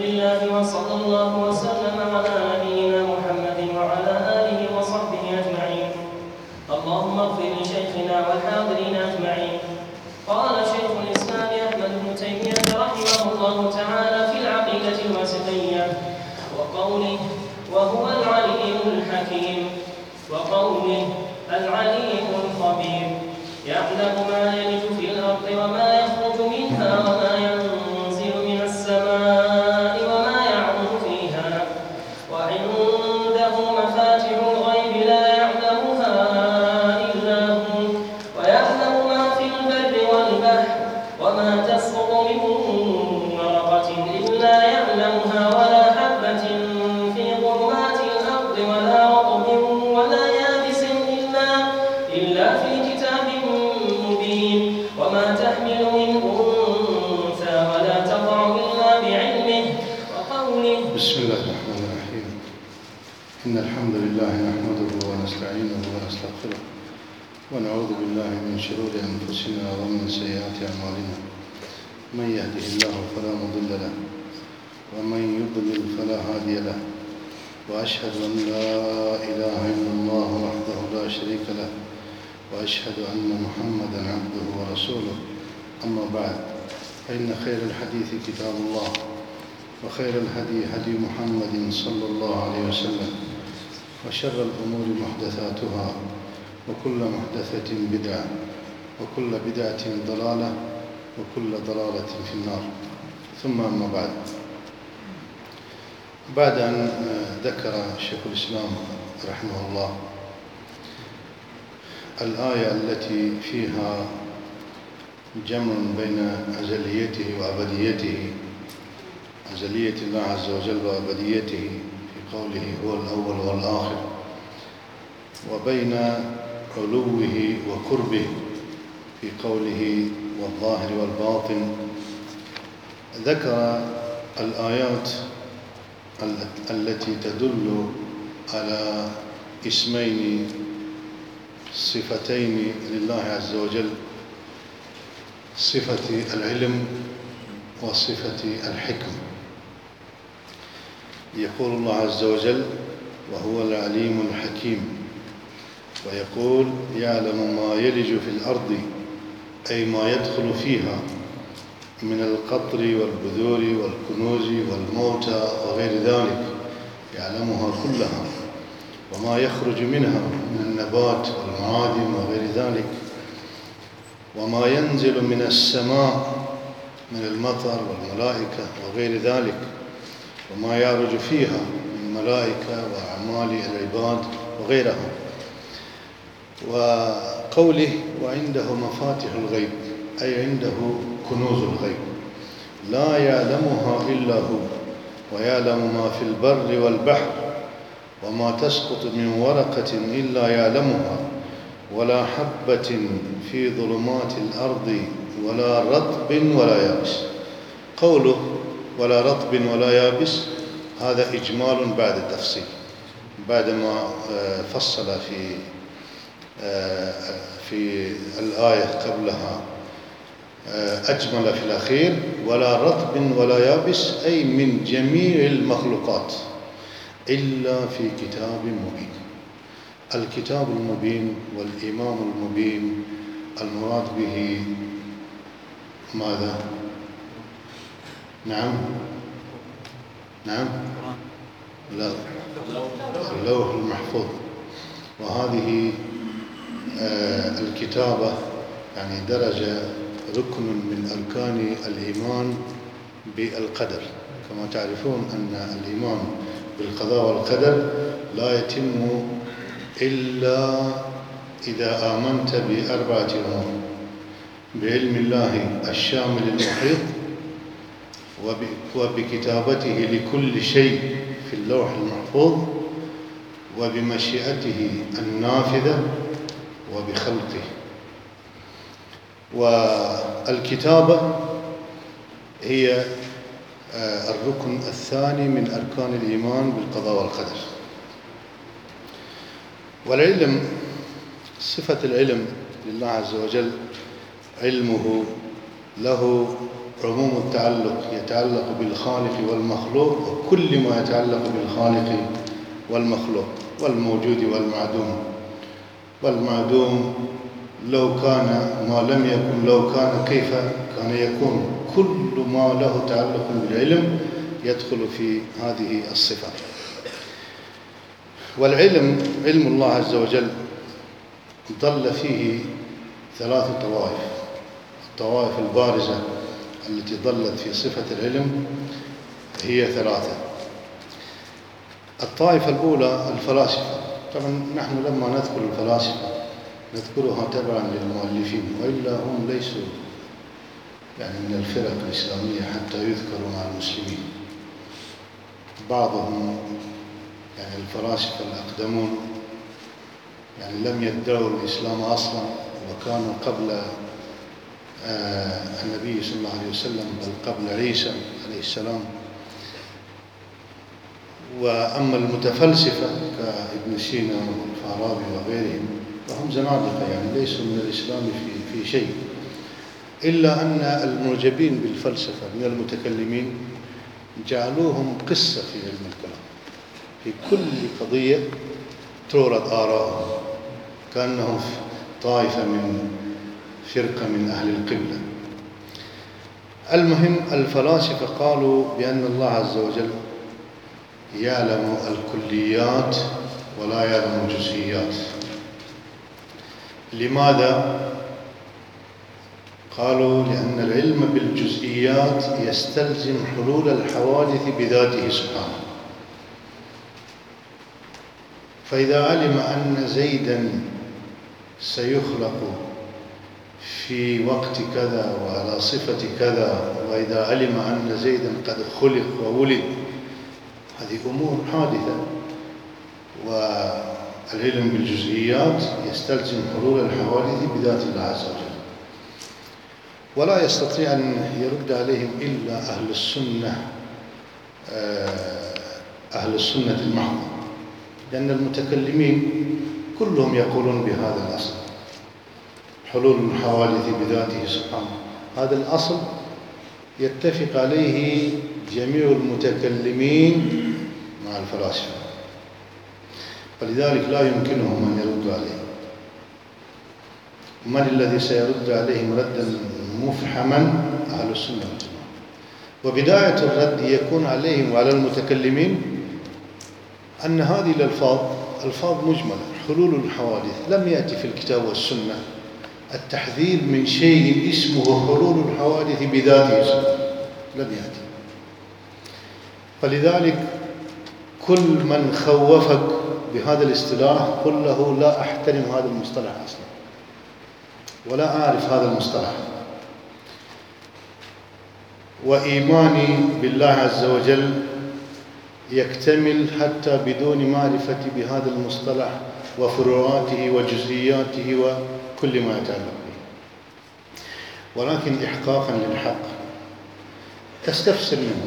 لله وصلى الله وسلم على نبينا محمد وعلى آله وصحبه أجمعين. اللهم اغفر لشيخنا والحاضرين أجمعين. قال شيخ الإسلام أحمد بن تيمية رحمه الله تعالى في العقيدة الواسطية وقوله وهو العليم الحكيم، وقوله العليم الخبير، يعلم ما يلج في الأرض وما يخرج منها وما ينزل من السماء وما يعرج فيها، وعنده مفاتح الغيب لا يعلمها إلا هو، ويعلم ما في البر والبحر، وما تسقط من ورقة إلا يعلمها ولا حبة في ظلمات الأرض ولا رطب ولا يابس إلا في كتاب مبين، وما تحمل من أنثى ولا تضع إلا بعلمه. وقوله بسم الله الرحمن الرحيم. إن الحمد لله نحمده ونستعينه ونستغفره ونعوذ بالله من شرور أنفسنا ومن سيئات أعمالنا. من يهده الله فلا مضل له ومن يضلل فلا هادي له، وأشهد أن لا إله إلا الله وحده لا شريك له، وأشهد أن محمدًا عبده ورسوله. أما بعد، فإن خير الحديث كتاب الله، وخير الهدي هدي محمد صلى الله عليه وسلم، وشر الأمور محدثاتها، وكل محدثة بدعة، وكل بدعة ضلالة، وكل ضلالة في النار. ثم أما بعد أن ذكر شيخ الإسلام رحمه الله الآية التي فيها جمع بين أزليته وأبديته، أزلية الله عز وجل وأبديته في قوله هو الأول والآخر، وبين علوه وقربه في قوله والظاهر والباطن، ذكر الآيات التي تدل على اسمين صفتين لله عز وجل، صفة العلم وصفة الحكم. يقول الله عز وجل وهو العليم الحكيم، ويقول يعلم ما يلج في الأرض، أي ما يدخل فيها من القطر والبذور والكنوز والموتى وغير ذلك، يعلمها كلها، وما يخرج منها من النبات والمعادن وغير ذلك، وما ينزل من السماء من المطر والملائكة وغير ذلك، وما يعرج فيها من ملائكة وأعمال العباد وغيرها. وقوله وعنده مفاتح الغيب، أي عنده كنوز الغيب لا يعلمها إلا هو، ويعلم ما في البر والبحر، وما تسقط من ورقة إلا يعلمها، ولا حبة في ظلمات الأرض ولا رطب ولا يابس. قوله ولا رطب ولا يابس هذا إجمال بعد التفصيل، بعدما فصل في الآية قبلها أجمل في الأخير ولا رطب ولا يابس، أي من جميع المخلوقات إلا في كتاب مبين. الكتاب المبين والإمام المبين المراد به ماذا؟ نعم لا، اللوح المحفوظ. وهذه الكتابة يعني درجة ركن من أركان الإيمان بالقدر. كما تعرفون أن الإيمان بالقضاء والقدر لا يتم إلا إذا آمنت بأربعة أمور: بعلم الله الشامل المحيط، وبكتابته لكل شيء في اللوح المحفوظ، وبمشيئته النافذة، وبخلقه. والكتابة هي الركن الثاني من أركان الإيمان بالقضاء والقدر. والعلم، صفة العلم لله عز وجل، علمه له عموم التعلق يتعلق بالخالق والمخلوق، وكل ما يتعلق بالخالق والمخلوق، والموجود والمعدوم. والمعدوم لو كان ما لم يكن، لو كان كيف كان يكون. كل ما له تعلق بالعلم يدخل في هذه الصفات. والعلم، علم الله عز وجل، ضل فيه 3 طوائف. الطوائف البارزة التي ضلت في صفة العلم هي 3. الطائفة الأولى الفلاسفة. طبعا نحن لما نذكر الفلاسفة نذكرها تبعا للمؤلفين، وإلا هم ليسوا يعني من الفرق الإسلامية حتى يذكروا مع المسلمين. بعضهم يعني الفلاسفة الأقدمون يعني لم يدعوا الإسلام أصلا، وكانوا قبل النبي صلى الله عليه وسلم، بل قبل عيسى عليه السلام. وأما المتفلسفة كابن سينا والفارابي وغيرهم فهم زنادقة، يعني ليسوا من الإسلام في شيء، إلا أن المعجبين بالفلسفة من المتكلمين جعلوهم قصة في علم الكلام. في كل قضية تورد آراءهم كأنهم طائفة من فرقة من أهل القبلة. المهم الفلاسفة قالوا بأن الله عز وجل يعلم الكليات ولا يعلم الجزئيات. لماذا؟ قالوا لأن العلم بالجزئيات يستلزم حلول الحوادث بذاته سبحانه. فإذا علم أن زيداً سيخلق في وقت كذا وعلى صفة كذا، وإذا علم أن زيداً قد خلق وولد، هذه أمور حادثة. والعلم بالجزئيات يستلزم حلول الحوادث بذات الله عز وجل. ولا يستطيع أن يرد عليهم إلا أهل السنة المحضة، لأن المتكلمين كلهم يقولون بهذا الأصل، حلول الحوادث بذاته سبحانه. هذا الأصل يتفق عليه جميع المتكلمين مع الفلاسفة، فلذلك لا يمكنهم أن يردوا عليه. من الذي سيرد عليهم ردا مفحما؟ أهل السنة والجماعة. وبداية الرد يكون عليهم وعلى المتكلمين أن هذه الألفاظ ألفاظ مجملة. حلول الحوادث لم يأتي في الكتاب والسنة التحذير من شيء اسمه حلول الحوادث بذاته سبحانه، لم يأتي. فلذلك كل من خوفك بهذا الاصطلاح قل له لا أحترم هذا المصطلح أصلا، ولا أعرف هذا المصطلح. وإيماني بالله عز وجل يكتمل حتى بدون معرفة بهذا المصطلح وفروعاته وجزئياته وكل ما يتعلق به. ولكن إحقاقا للحق تستفسر منه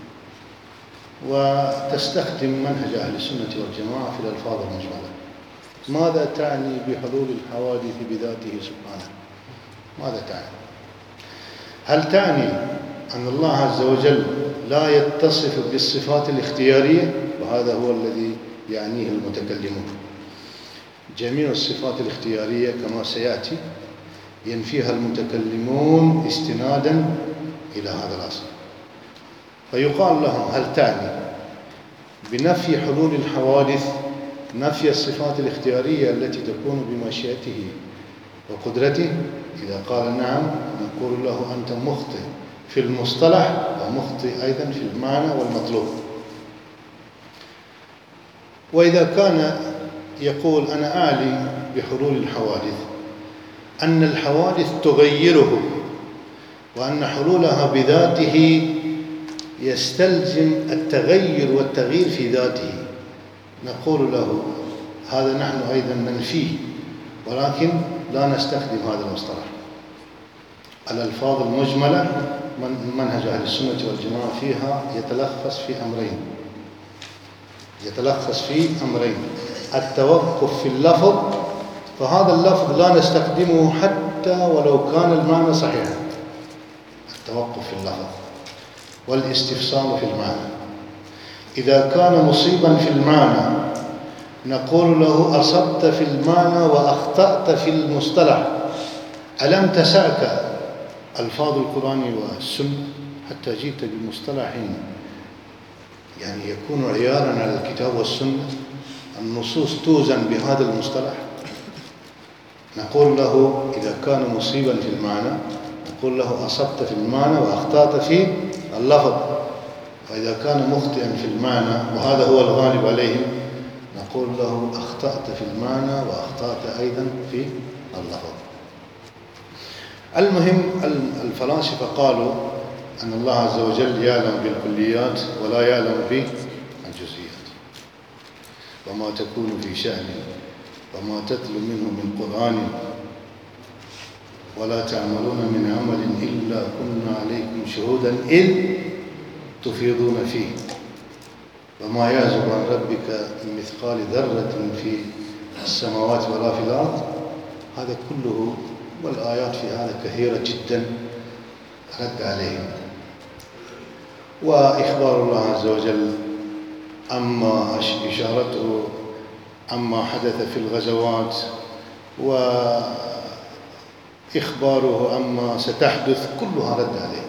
وتستخدم منهج أهل السنة والجماعة في الألفاظ المجملة. ماذا تعني بحلول الحوادث بذاته سبحانه؟ ماذا تعني؟ هل تعني أن الله عز وجل لا يتصف بالصفات الاختيارية؟ وهذا هو الذي يعنيه المتكلمون. جميع الصفات الاختيارية كما سيأتي ينفيها المتكلمون استنادا إلى هذا الأصل. فيقال لهم هل تعني بنفي حلول الحوادث نفي الصفات الاختيارية التي تكون بمشيئته وقدرته؟ إذا قال نعم نقول له أنت مخطئ في المصطلح ومخطئ أيضا في المعنى والمطلوب. وإذا كان يقول أنا أعلي بحلول الحوادث أن الحوادث تغيره، وأن حلولها بذاته يستلزم التغير والتغيير في ذاته، نقول له هذا نحن أيضا ننفيه، ولكن لا نستخدم هذا المصطلح. الألفاظ المجملة منهج أهل السنة والجماعة فيها يتلخص في أمرين. التوقف في اللفظ، فهذا اللفظ لا نستخدمه حتى ولو كان المعنى صحيحا. التوقف في اللفظ والاستفسار في المعنى. إذا كان مصيبا في المعنى نقول له أصبت في المعنى وأخطأت في المصطلح، ألم تسعك ألفاظ القرآن والسنة حتى جئت بمصطلح يعني يكون عيانا على الكتاب والسنة، النصوص توزن بهذا المصطلح. نقول له إذا كان مصيبا في المعنى نقول له أصبت في المعنى وأخطأت في اللفظ، وإذا كان مخطئا في المعنى وهذا هو الغالب عليهم نقول له أخطأت في المعنى وأخطأت أيضا في اللفظ. المهم الفلاسفة قالوا أن الله عز وجل يعلم بالكليات ولا يعلم بالجزئيات، وما تكون في شأن وما تتلو منه من قرآن ولا تعملون من عمل إلا كنا عليكم شهودا إذ تفيضون فيه وما يعزب عن ربك من مثقال ذرة في السماوات ولا في الأرض. هذا كله والآيات في هذا كثيرة جدا رد عليهم. وإخبار الله عز وجل أما إشارته عما حدث في الغزوات وإخباره عما ستحدث كلها رد عليه.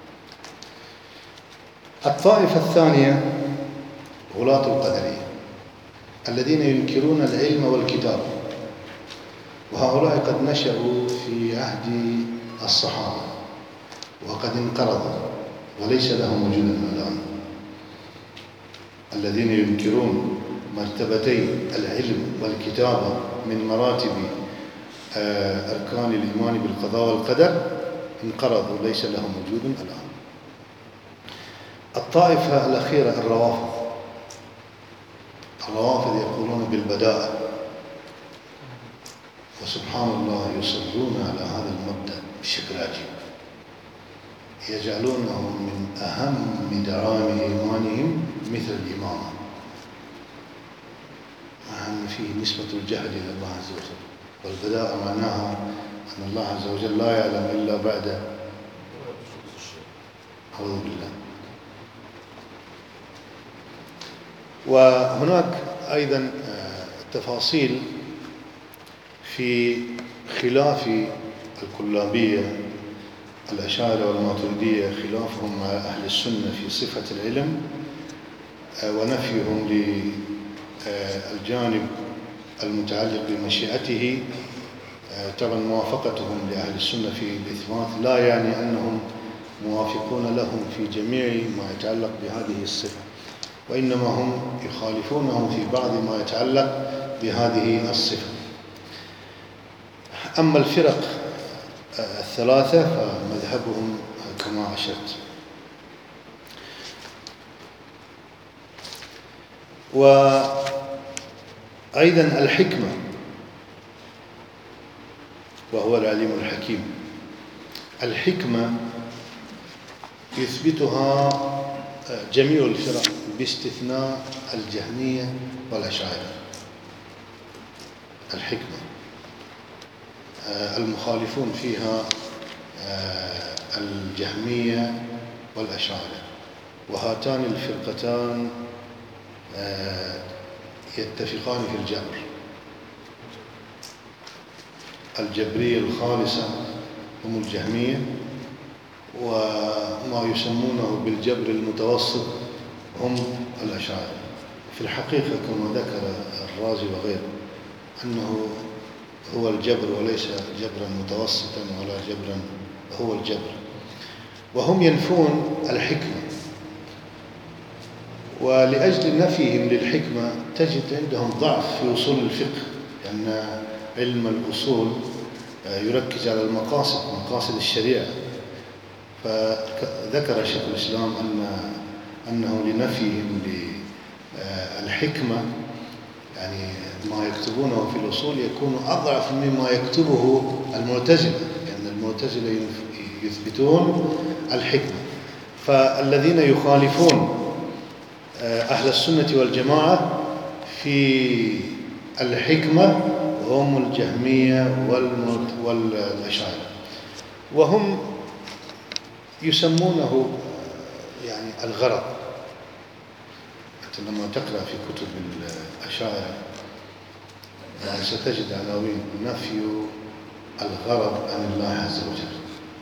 الطائفة الثانية غلاة القدرية الذين ينكرون العلم والكتاب، وهؤلاء قد نشأوا في عهد الصحابة وقد انقرضوا وليس لهم وجود الآن. الذين ينكرون مرتبتي العلم والكتابة من مراتب أركان الإيمان بالقضاء والقدر انقرضوا ليس لهم وجود الآن. الطائفة الأخيرة الروافض يقولون بالبداءة، وسبحان الله يصرون على هذا المبدأ بشكل عجيب، يجعلونه من أهم دعائم إيمانهم مثل الإمامة، مع أن فيه نسبة الجهل إلى الله عز وجل. والبداءة معناها أن الله عز وجل لا يعلم إلا بعد أعوذ بالله. وهناك أيضا تفاصيل في خلاف الكلابية الأشاعرة والماتريدية، خلافهم مع أهل السنة في صفة العلم ونفيهم للجانب المتعلق بمشيئته. طبعا موافقتهم لأهل السنة في الإثبات لا يعني أنهم موافقون لهم في جميع ما يتعلق بهذه الصفة، وإنما هم يخالفونه في بعض ما يتعلق بهذه الصفة. أما الفرق الثلاثة فمذهبهم كما أشرت. وأيضا الحكمة وهو العليم الحكيم، الحكمة يثبتها جميع الفرق باستثناء الجهمية والأشاعرة. الحكمة المخالفون فيها الجهمية والأشاعرة، وهاتان الفرقتان يتفقان في الجبر. الجبرية الخالصة هم الجهمية، وما يسمونه بالجبر المتوسط هم الأشاعرة. في الحقيقة كما ذكر الرازي وغيره أنه هو الجبر وليس جبرا متوسطا ولا جبرا، هو الجبر. وهم ينفون الحكمة، ولأجل نفيهم للحكمة تجد عندهم ضعف في أصول الفقه، لأن علم الأصول يركز على المقاصد، مقاصد الشريعة. فذكر شيخ الإسلام أنه لنفيهم للحكمة يعني ما يكتبونه في الأصول يكون أضعف مما يكتبه المعتزلة، لأن المعتزلة يثبتون الحكمة. فالذين يخالفون أهل السنة والجماعة في الحكمة هم الجهمية والأشاعرة، وهم يسمونه يعني الغرض. أنت لما تقرأ في كتب الأشاعرة يعني ستجد عناوين نفي الغرض عن الله عز وجل.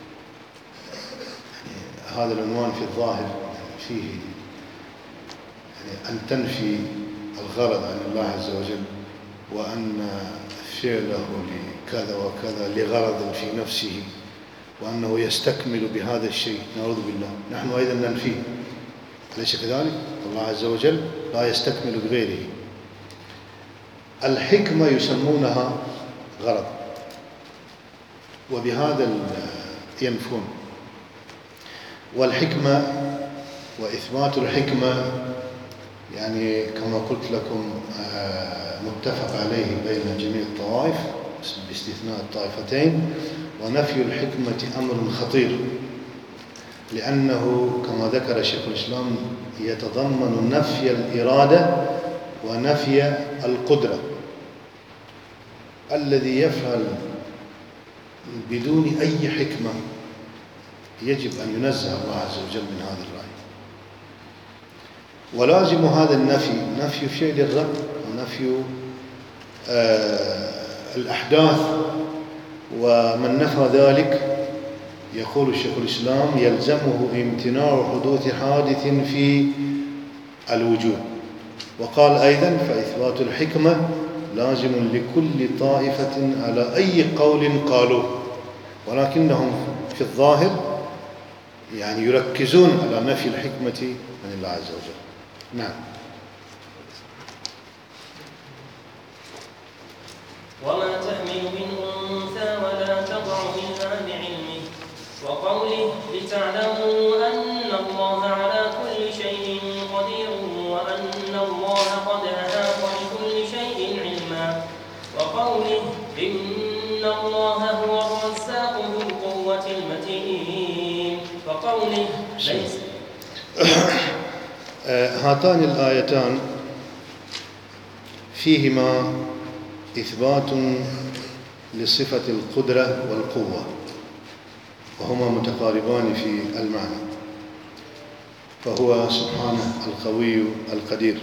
يعني هذا العنوان في الظاهر يعني فيه يعني أن تنفي الغرض عن الله عز وجل، وأن فعله لكذا وكذا لغرض في نفسه، وأنه يستكمل بهذا الشيء. نعوذ بالله، نحن أيضا ننفيه، أليس كذلك؟ الله عز وجل لا يستكمل بغيره. الحكمة يسمونها غرض، وبهذا ينفون. والحكمة وإثبات الحكمة يعني كما قلت لكم متفق عليه بين جميع الطوائف باستثناء الطائفتين. ونفي الحكمة أمر خطير، لأنه كما ذكر شيخ الإسلام يتضمن نفي الإرادة ونفي القدرة. الذي يفعل بدون أي حكمة يجب أن ينزه الله عز وجل من هذا الرأي. ولازم هذا النفي نفي فعل الرب ونفي الأحداث. ومن نفى ذلك يقول الشيخ الإسلام يلزمه امتناع حدوث حادث في الوجود. وقال أيضا فإثبات الحكمة لازم لكل طائفة على أي قول قالوه، ولكنهم في الظاهر يعني يركزون على نفي الحكمة من الله عز وجل. نعم. وما تحمل من أنثى ولا تضع إلا بعلمه. وقوله لتعلموا أن الله على كل شيء قدير وأن الله قد أحاط بكل شيء علما. وقوله إن الله هو الرزاق ذو القوة المتين. وقوله ليس. هاتان الآيتان فيهما إثبات لصفة القدرة والقوة، وهما متقاربان في المعنى. فهو سبحانه القوي القدير.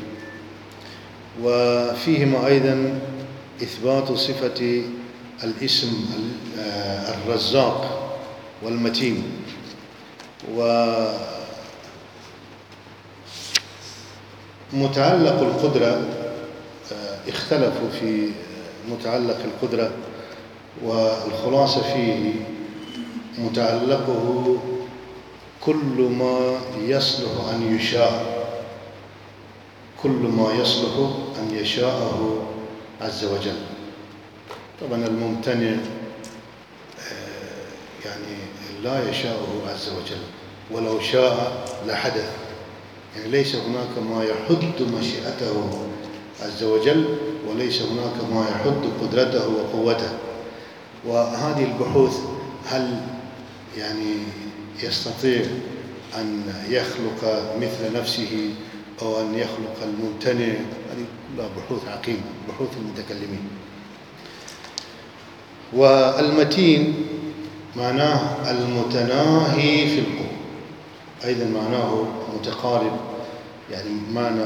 وفيهما أيضا إثبات صفة الاسم الرزاق والمتين. ومتعلق القدرة اختلفوا في متعلق القدرة، والخلاصة فيه متعلقه كل ما يصلح أن يشاء، كل ما يصلح أن يشاءه عز وجل. طبعا الممتنع يعني لا يشاءه عز وجل، ولو شاء لحدث. يعني ليس هناك ما يحد مشيئته عز وجل، وليس هناك ما يحد قدرته وقوته. وهذه البحوث هل يعني يستطيع أن يخلق مثل نفسه أو أن يخلق الممتنع؟ هذه كلها بحوث عقيمة، بحوث المتكلمين. والمتين معناه المتناهي في القوة، أيضا معناه متقارب، يعني معنى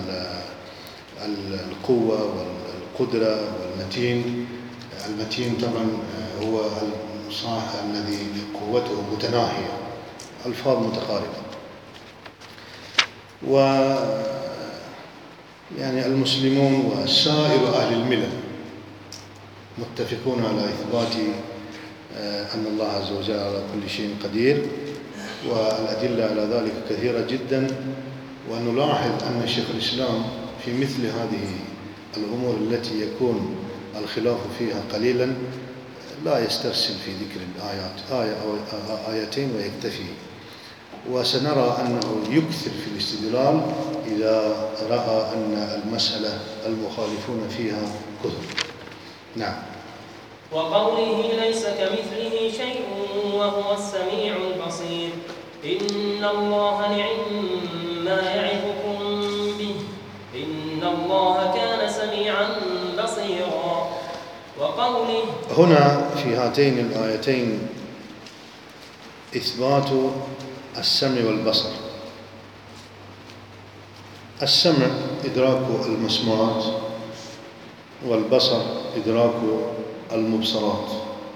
القوة والقدرة والمتين. المتين طبعا هو الصاحب الذي قوته متناهية، ألفاظ متقاربة. يعني المسلمون وسائر أهل الملل متفقون على إثبات أن الله عز وجل على كل شيء قدير، والأدلة على ذلك كثيرة جدا. ونلاحظ أن شيخ الإسلام في مثل هذه الأمور التي يكون الخلاف فيها قليلا لا يسترسل في ذكر الآيات، آية أو آيتين ويكتفي. وسنرى أنه يكثر في الاستدلال إذا رأى أن المسألة المخالفون فيها كثر. نعم. وقوله ليس كمثله شيء وهو السميع البصير. إن الله نعم ما يعظكم به إن الله كان سميعا بصيرا. وقوله هنا في هاتين الآيتين إثبات السمع والبصر. السمع إدراك المسموعات، والبصر إدراك المبصرات.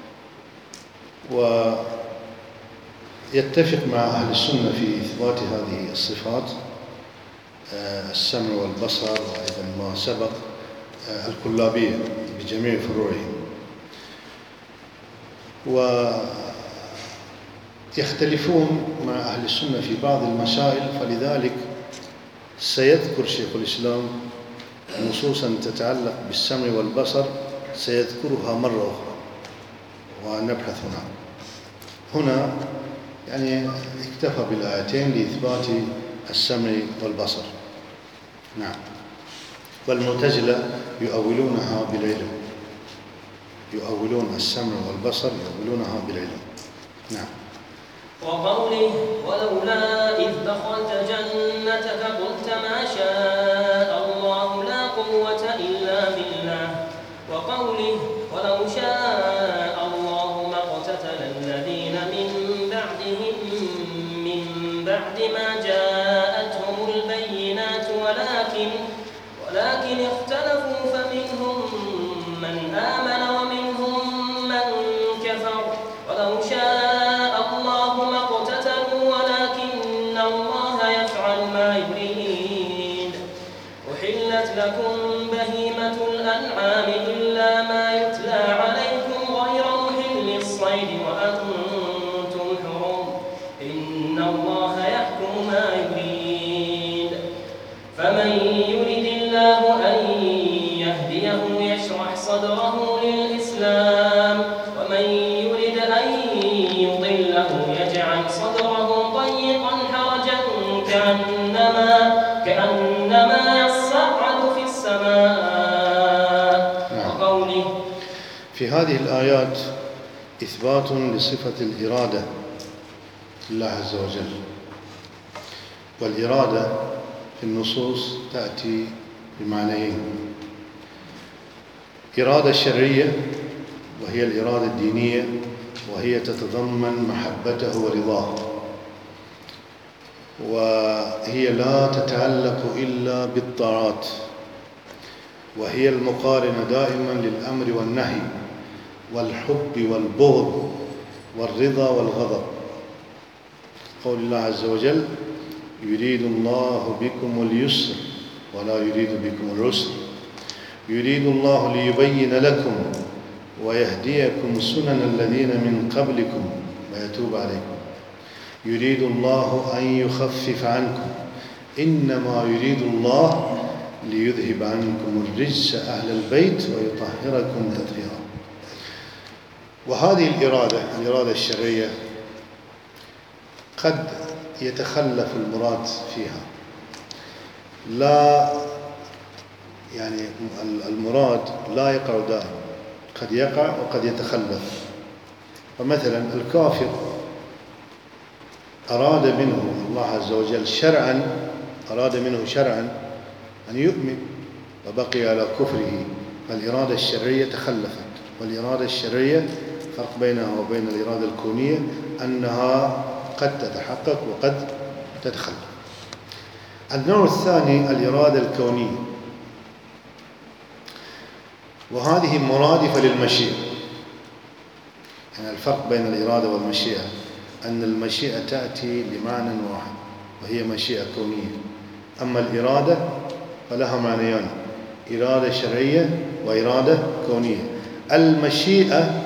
ويتفق مع أهل السنة في إثبات هذه الصفات، السمع والبصر، وأيضا ما سبق الكلابية بجميع فروعهم. ويختلفون مع أهل السنة في بعض المسائل، فلذلك سيذكر شيخ الإسلام نصوصا تتعلق بالسمع والبصر سيذكرها مرة أخرى ونبحث هنا يعني اكتفى بالآيتين لإثبات السمع والبصر. نعم. والمعتزلة يؤولونها بالعلم، يؤولون السمع والبصر يؤولونها بالعلم. نعم. وقوله ولولا إذ دخلت جنتك قلت ما شاء الله لا قوة إلا بالله. وقوله ولو شاء الله ما اقتتل الذين من بعدهم من بعد ما جاءتهم البينات ولكن اختلفوا فمنهم من آمن ومنهم من كفر. ولو شاء الله ما اقتتلوا ولكن الله يفعل ما يريد. أحلت لكم بهيمة الأنعام إلا ما يتلى عليكم غير محل الصيد وأنتم حرم. إن الله يحكم ما يريد. فمن يرد الله أن يهديه يشرح صدره للإسلام، ومن يرد أن يضله يجعل صدره ضيقا حرجا كأنما يصعد في السماء. وقوله في هذه الآيات إثبات لصفة الإرادة لله عز وجل. والإرادة في النصوص تأتي بمعنيين: إرادة شرعية وهي الإرادة الدينية، وهي تتضمن محبته ورضاه، وهي لا تتعلق إلا بالطاعات، وهي المقارنة دائما للأمر والنهي والحب والبغض والرضا والغضب. قول الله عز وجل: يريد الله بكم اليسر ولا يريد بكم العسر، يريد الله ليبين لكم ويهديكم سنن الذين من قبلكم ويتوب عليكم، يريد الله أن يخفف عنكم، إنما يريد الله ليذهب عنكم الرجس أهل البيت ويطهركم تطهيرا. وهذه الإرادة الشرعية قد يتخلف المراد فيها، لا يعني المراد لا يقع دائما، قد يقع وقد يتخلف. فمثلا الكافر أراد منه الله عز وجل شرعا أن يؤمن وبقي على كفره، فالإرادة الشرعية تخلفت. والإرادة الشرعية فرق بينها وبين الإرادة الكونية أنها قد تتحقق وقد تتخلف. النوع الثاني الإرادة الكونية، وهذه مرادفة للمشيئة. يعني الفرق بين الإرادة والمشيئة أن المشيئة تأتي لمعنى واحد وهي مشيئة كونية، أما الإرادة فلها معنيان: إرادة شرعية وإرادة كونية. المشيئة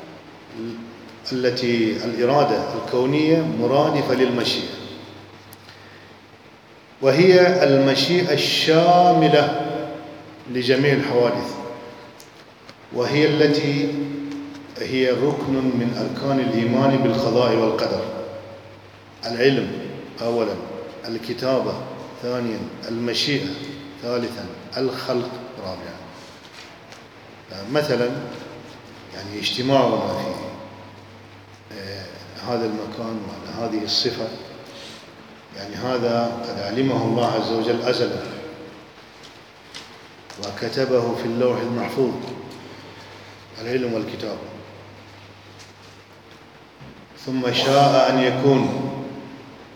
الإرادة الكونية مرادفة للمشيئة، وهي المشيئة الشاملة لجميع الحوادث، وهي التي هي ركن من أركان الإيمان بالقضاء والقدر: العلم أولا، الكتابة ثانيا، المشيئة ثالثا، الخلق رابعا. مثلا يعني اجتماعنا في هذا المكان وعلى هذه الصفة، يعني هذا قد علمه الله عز وجل أزلا وكتبه في اللوح المحفوظ، العلم والكتابة، ثم شاء أن يكون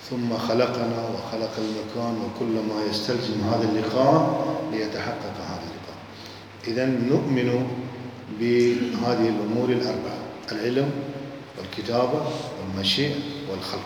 ثم خلقنا وخلق المكان وكل ما يستلزم هذا اللقاء ليتحقق هذا اللقاء. إذن نؤمن بهذه الأمور الأربعة: العلم والكتابة والمشيئة والخلق.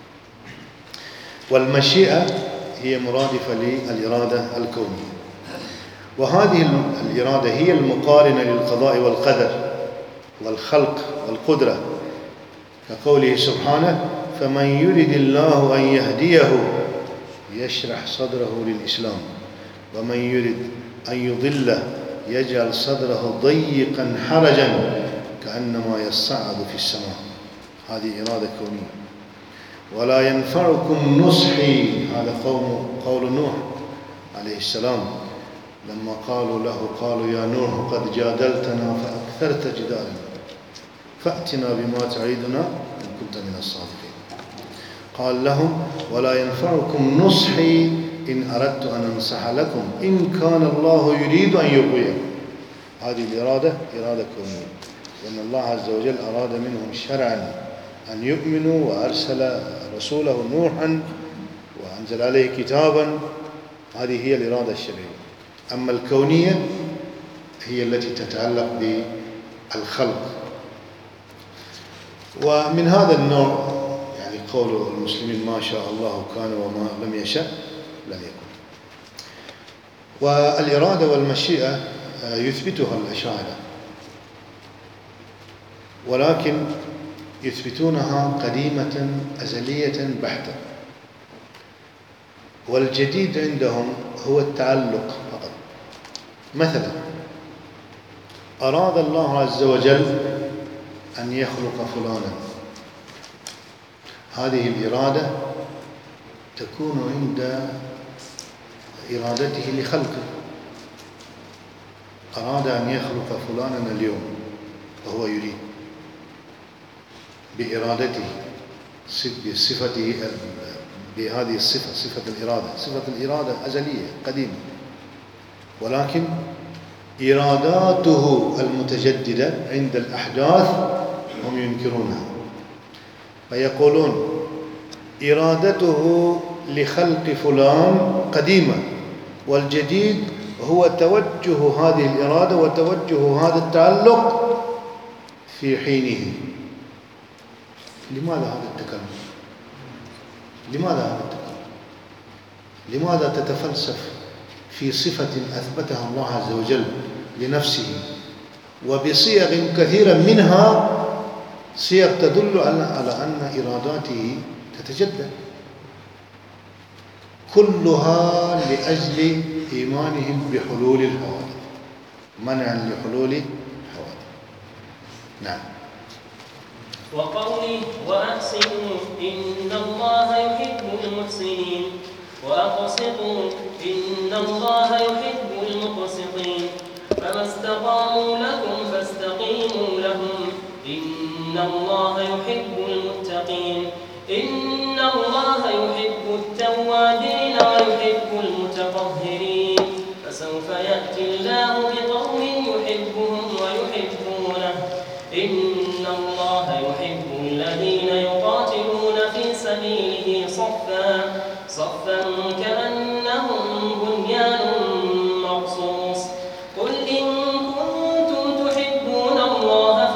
والمشيئة هي مرادفة للإرادة الكونية، وهذه الإرادة هي المقارنة للقضاء والقدر والخلق والقدرة، كقوله سبحانه: فمن يرد الله أن يهديه يشرح صدره للإسلام ومن يرد أن يضله يجعل صدره ضيقا حرجا كأنما يصعد في السماء. هذه إرادة كونية. ولا ينفعكم نصحي، هذا قول نوح عليه السلام لما قالوا يا نوح قد جادلتنا فأكثرت جدالنا فأتنا بما تعيدنا إن كنت من الصادقين. قال لهم: ولا ينفعكم نصحي إن أردت أن أنصح لكم إن كان الله يريد أن يغويكم. هذه الإرادة إرادة كونية، لأن الله عز وجل أراد منهم شرعا أن يؤمنوا وأرسل رسوله نوحا وأنزل عليه كتابا. هذه هي الإرادة الشرعية. أما الكونية هي التي تتعلق بالخلق. ومن هذا النوع يعني قول المسلمين: ما شاء الله كان وما لم يشأ لم يكن. والإرادة والمشيئة يثبتها الأشاعرة، ولكن يثبتونها قديمة أزلية بحتة، والجديد عندهم هو التعلق فقط. مثلا أراد الله عز وجل أن يخلق فلانا، هذه الإرادة تكون عند إرادته لخلقه. أراد أن يخلق فلانا اليوم وهو يريد بإرادته بصفته، بهذه الصفة، صفة الإرادة. صفة الإرادة أزلية قديمة، ولكن إراداته المتجددة عند الأحداث هم ينكرونها، فيقولون إرادته لخلق فلان قديمة، والجديد هو توجه هذه الإرادة وتوجه هذا التعلق في حينه. لماذا هذا التكلم؟ لماذا هذا التكلم؟ لماذا تتفلسف في صفة أثبتها الله عز وجل لنفسه وبصيغ كثيرة منها صيغ تدل على أن إراداته تتجدد، كلها لأجل إيمانهم بحلول الحوادث، منعا لحلول الحوادث. نعم. وقوله: وأحسنوا إن الله يحب المحسنين وأقسطوا إن الله يحب المقسطين فما استقاموا لكم فاستقيموا لهم إن الله يحب المتقين إن الله يحب التوابين ويحب المتطهرين فسوف يأتي الله بقوم يحبهم ويحبونه إن الله يحب الذين يقاتلون في سبيله صفا كأنهم بنيان مرصوص قل إن كنتم تحبون الله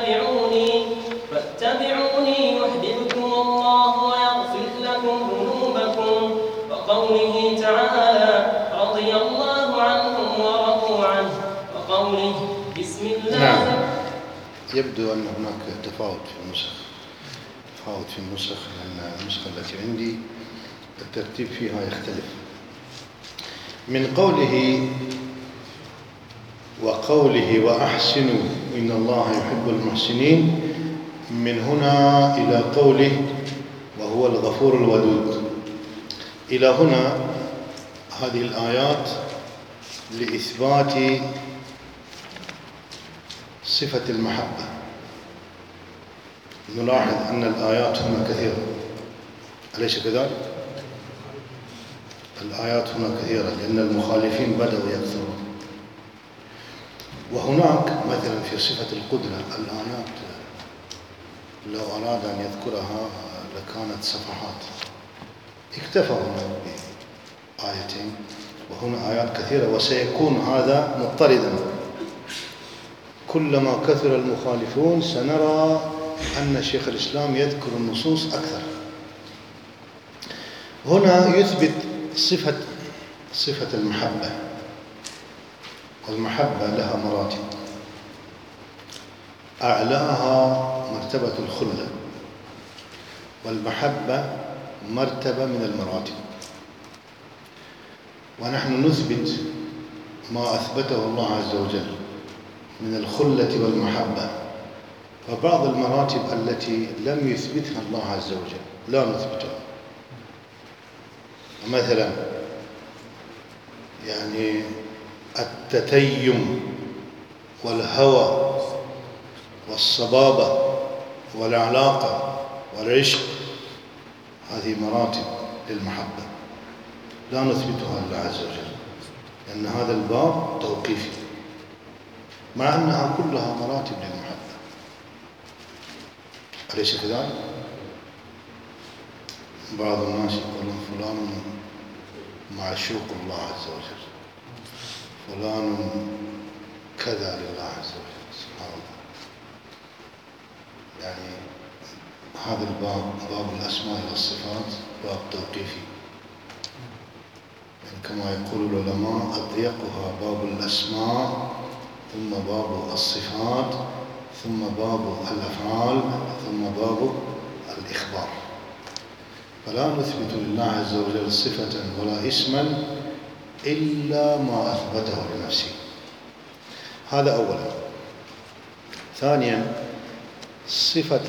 فاتبعوني يحببكم الله ويغفر لكم ذنوبكم. وقوله تعالى: رضي الله عنهم ورضوا عنه. وقوله: بسم الله. نعم. يبدو أن هناك تفاوت في النسخ، لأن النسخة التي عندي الترتيب فيها يختلف. من قوله وأحسنوا إن الله يحب المحسنين، من هنا إلى قوله وهو الغفور الودود، إلى هنا هذه الآيات لإثبات صفة المحبة. نلاحظ أن الآيات هنا كثيرة، أليس كذلك؟ الآيات هنا كثيرة لأن المخالفين بدأوا يكثرون. وهناك مثلا في صفة القدرة الآيات لو أراد أن يذكرها لكانت صفحات، اكتفى هنا بآيتين، وهنا آيات كثيرة، وسيكون هذا مضطردا. كلما كثر المخالفون سنرى أن شيخ الإسلام يذكر النصوص أكثر. هنا يثبت صفة المحبة، والمحبة لها مراتب، أعلاها مرتبة الخلة، والمحبة مرتبة من المراتب. ونحن نثبت ما أثبته الله عز وجل من الخلة والمحبة، وبعض المراتب التي لم يثبتها الله عز وجل لا نثبتها. مثلا يعني التتيم والهوى والصبابة والعلاقة والعشق، هذه مراتب للمحبة لا نثبتها لله عز وجل، لأن هذا الباب توقيفي، مع أنها كلها مراتب للمحبة. أليس كذلك؟ بعض الناس يقولون فلان معشوق الله عز وجل، فلان كذا لله عز وجل، سبحان الله. يعني هذا الباب، باب الأسماء والصفات، باب توقيفي، يعني كما يقول العلماء أضيقها باب الأسماء، ثم باب الصفات، ثم باب الأفعال، ثم باب الإخبار. فلا نثبت لله عز وجل صفة ولا اسما إلا ما أثبته لنفسه. هذا أولا. ثانيا، صفة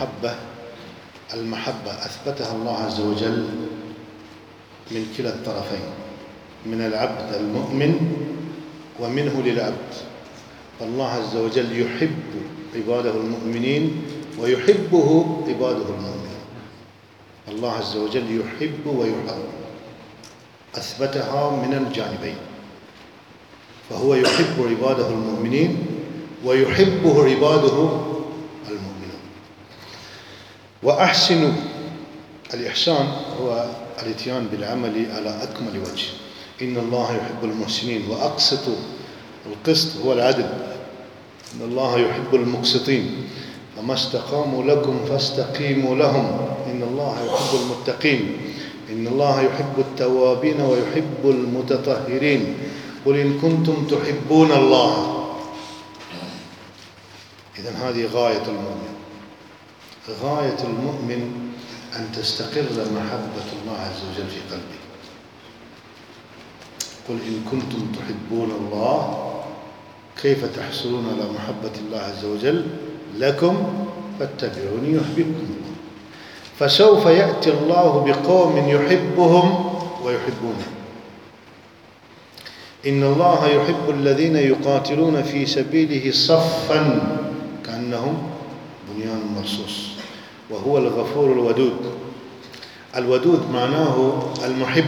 المحبة أثبتها الله عز وجل من كلا الطرفين، من العبد المؤمن ومنه للعبد. فالله عز وجل يحب عباده المؤمنين ويحبه عباده المؤمنين. الله عز وجل يحب ويحب، أثبتها من الجانبين، فهو يحب عباده المؤمنين ويحبه عباده المؤمنون. وأحسنوا، الإحسان هو الاتيان بالعمل على أكمل وجه. إن الله يحب المحسنين، وأقسطوا، القسط هو العدل. إن الله يحب المقسطين، فما استقاموا لكم فاستقيموا لهم، إن الله يحب المتقين، إن الله يحب التوابين ويحب المتطهرين، قل إن كنتم تحبون الله. إذن هذه غاية المؤمن. غاية المؤمن أن تستقر محبة الله عز وجل في قلبه. قل إن كنتم تحبون الله، كيف تحصلون على محبة الله عز وجل؟ لكم فاتبعوني يحببكم الله. فسوف يأتي الله بقوم يحبهم ويحبونه. إن الله يحب الذين يقاتلون في سبيله صفا كأنهم بنيان مرصوص، وهو الغفور الودود. الودود معناه المحب،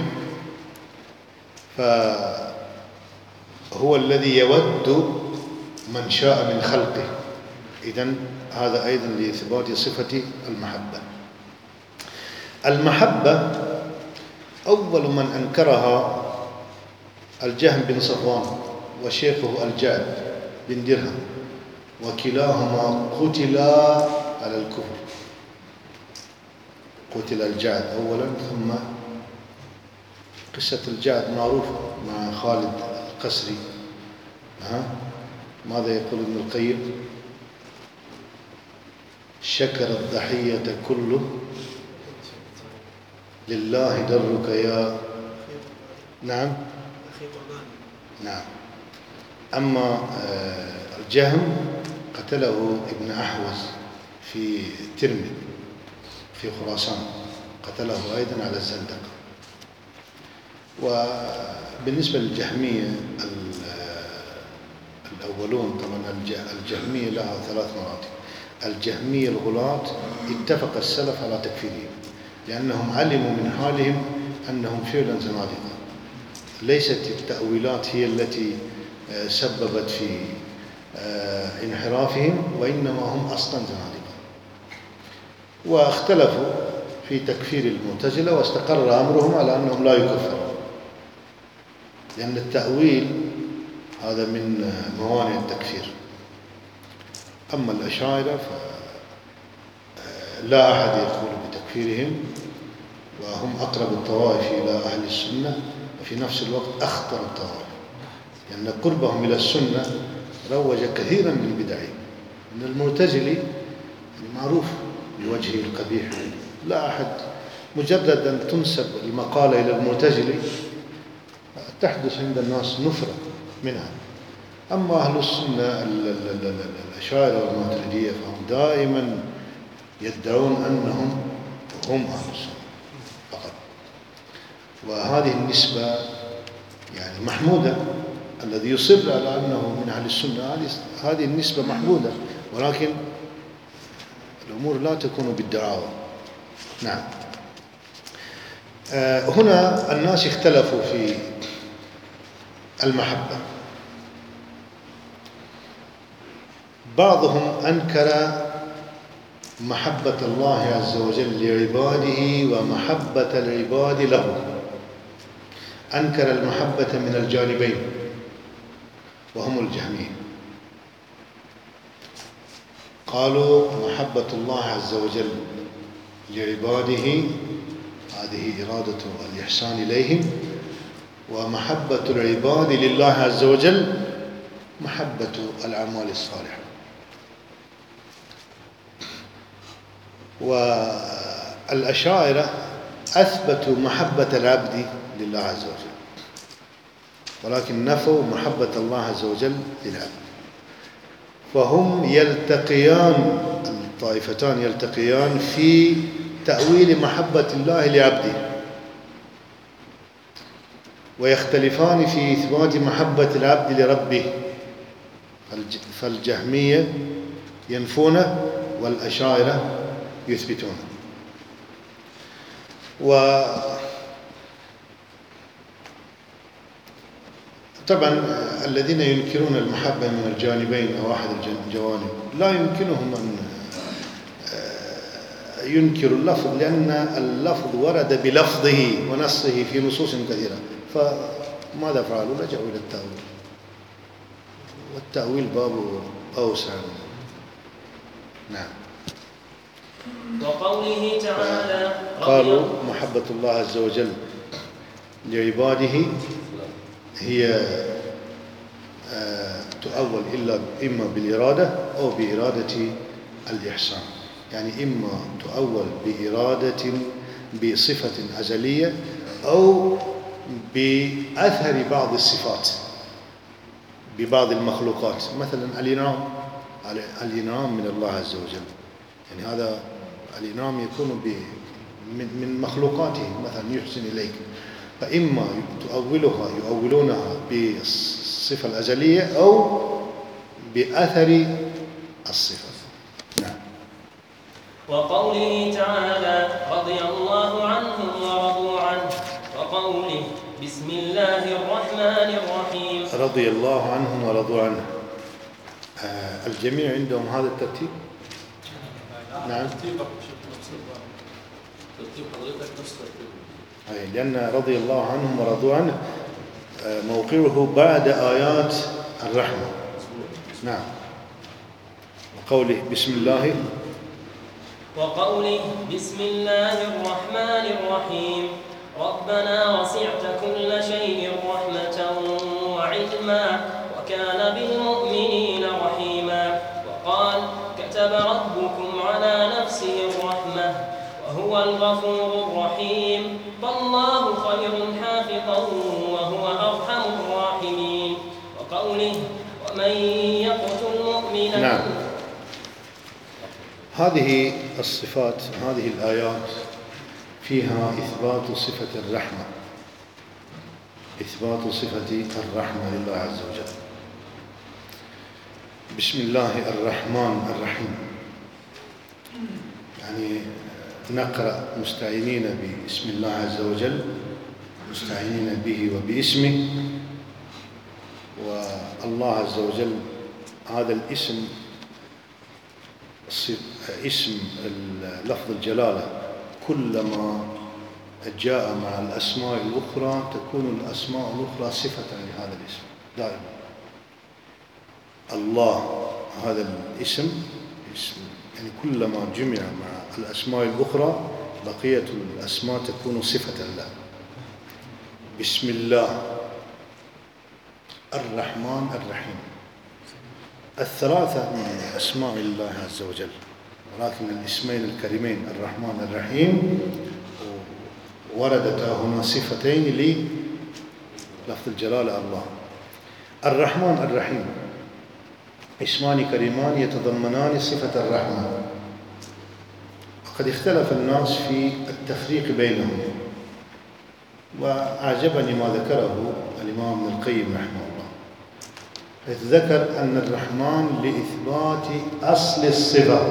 فهو الذي يود من شاء من خلقه. إذن هذا أيضا لإثبات صفة المحبة. المحبة أول من أنكرها الجهم بن صفوان وشيخه الجعد بن درهم، وكلاهما قتلا على الكفر. قتل الجعد أولا، ثم قصة الجعد معروفة مع خالد القسري. ماذا يقول ابن القيم؟ شكر الضحية كله لله درك يا نعم. أما الجهم قتله ابن أحوز في ترمذ في خراسان، قتله أيضا على الزندقة. وبالنسبة للجهمية الأولون، طبعا الجهمية لها 3 مراتب. الجهمية الغلاة اتفق السلف على تكفيرهم، لأنهم علموا من حالهم أنهم فعلا زنادقة. ليست التأويلات هي التي سببت في انحرافهم، وإنما هم أصلا زنادقة. واختلفوا في تكفير المعتزلة، واستقر أمرهم على أنهم لا يكفرون، لأن التأويل هذا من موانع التكفير. أما الأشاعرة فلا أحد يقول بتكفيرهم، وهم أقرب الطوائف إلى أهل السنة، وفي نفس الوقت أخطر الطوائف، لأن قربهم إلى السنة روج كثيرا من البدع. إن المعتزلي معروف بوجهه القبيح، لا أحد مجرد أن تنسب المقالة إلى المعتزلي تحدث عند الناس نفرة منها. أما أهل السنة الأشاعرة والماتريدية فهم دائما يدعون أنهم هم أهل السنة فقط، وهذه النسبة يعني محمودة. الذي يصر على أنه من أهل السنة هذه النسبة محمودة، ولكن الأمور لا تكون بالدعاوى. نعم. هنا الناس اختلفوا في المحبة. بعضهم أنكر محبة الله عز وجل لعباده ومحبة العباد له، أنكر المحبة من الجانبين، وهم الجهمية. قالوا محبة الله عز وجل لعباده هذه إرادة الإحسان إليهم، ومحبة العباد لله عز وجل محبة الأعمال الصالحة. والأشاعرة أثبتوا محبة العبد لله عز وجل، ولكن نفوا محبة الله عز وجل للعبد. فهم يلتقيان، الطائفتان يلتقيان في تأويل محبة الله لعبده، ويختلفان في إثبات محبة العبد لربه. فالجهمية ينفونه والأشاعرة يثبتونه. طبعا الذين ينكرون المحبة من الجانبين أو أحد الجوانب لا يمكنهم أن ينكروا اللفظ، لأن اللفظ ورد بلفظه ونصه في نصوص كثيرة. فماذا فعلوا؟ لجأوا إلى التأويل، والتأويل باب أوسع. نعم. وقوله تعالى قالوا محبة الله عز وجل لعباده هي تؤول إما بالإرادة أو بإرادة الإحسان، يعني إما تؤول بإرادة بصفة أزلية أو بأثر بعض الصفات ببعض المخلوقات، مثلا الإنعام من الله عز وجل، يعني هذا الإنعام يكون من مخلوقاته، مثلا يحسن إليك، فإما يؤولونها بالصفة الأزلية أو بأثر الصفة. نعم. وقوله تعالى رضي الله عنهم ورضوا عنه، وقوله بسم الله الرحمن الرحيم. رضي الله عنهم ورضوا عنه، الجميع عندهم هذا الترتيب؟ نعم. ترتيب حضرتك نفس ترتيب. لأن رضي الله عنهم ورضوا عنه موقعه بعد آيات الرحمة. نعم. وقوله بسم الله، وقوله بسم الله الرحمن الرحيم. ربنا وسعت كل شيء رحمة وعلما وكان بالمؤمنين رحيما. وقال كتب ربكم على نفسه الرحمة وهو الغفور الرحيم. فالله خير حافظا وهو أرحم الراحمين. وقوله ومن يقتل مؤمنا. نعم. هذه الصفات، هذه الآيات فيها إثبات صفة الرحمة، إثبات صفة الرحمة لله عز وجل. بسم الله الرحمن الرحيم، يعني نقرأ مستعينين باسم الله عز وجل، مستعينين به وباسمه. والله عز وجل هذا الاسم اسم لفظ الجلالة كلما جاء مع الأسماء الأخرى تكون الأسماء الأخرى صفة لهذا الاسم دائما. الله هذا الاسم يعني كلما جمع مع الأسماء الأخرى بقية الأسماء تكون صفة له. بسم الله، الرحمن الرحيم، الثلاثة من أسماء الله عز وجل، ولكن الاسمين الكريمين الرحمن الرحيم وردتا هنا صفتين للفظ الجلالة الله. الرحمن الرحيم اسمان كريمان يتضمنان صفة الرحمة، وقد اختلف الناس في التفريق بينهم، وأعجبني ما ذكره الإمام ابن القيم رحمه الله، حيث ذكر أن الرحمن لإثبات أصل الصفة،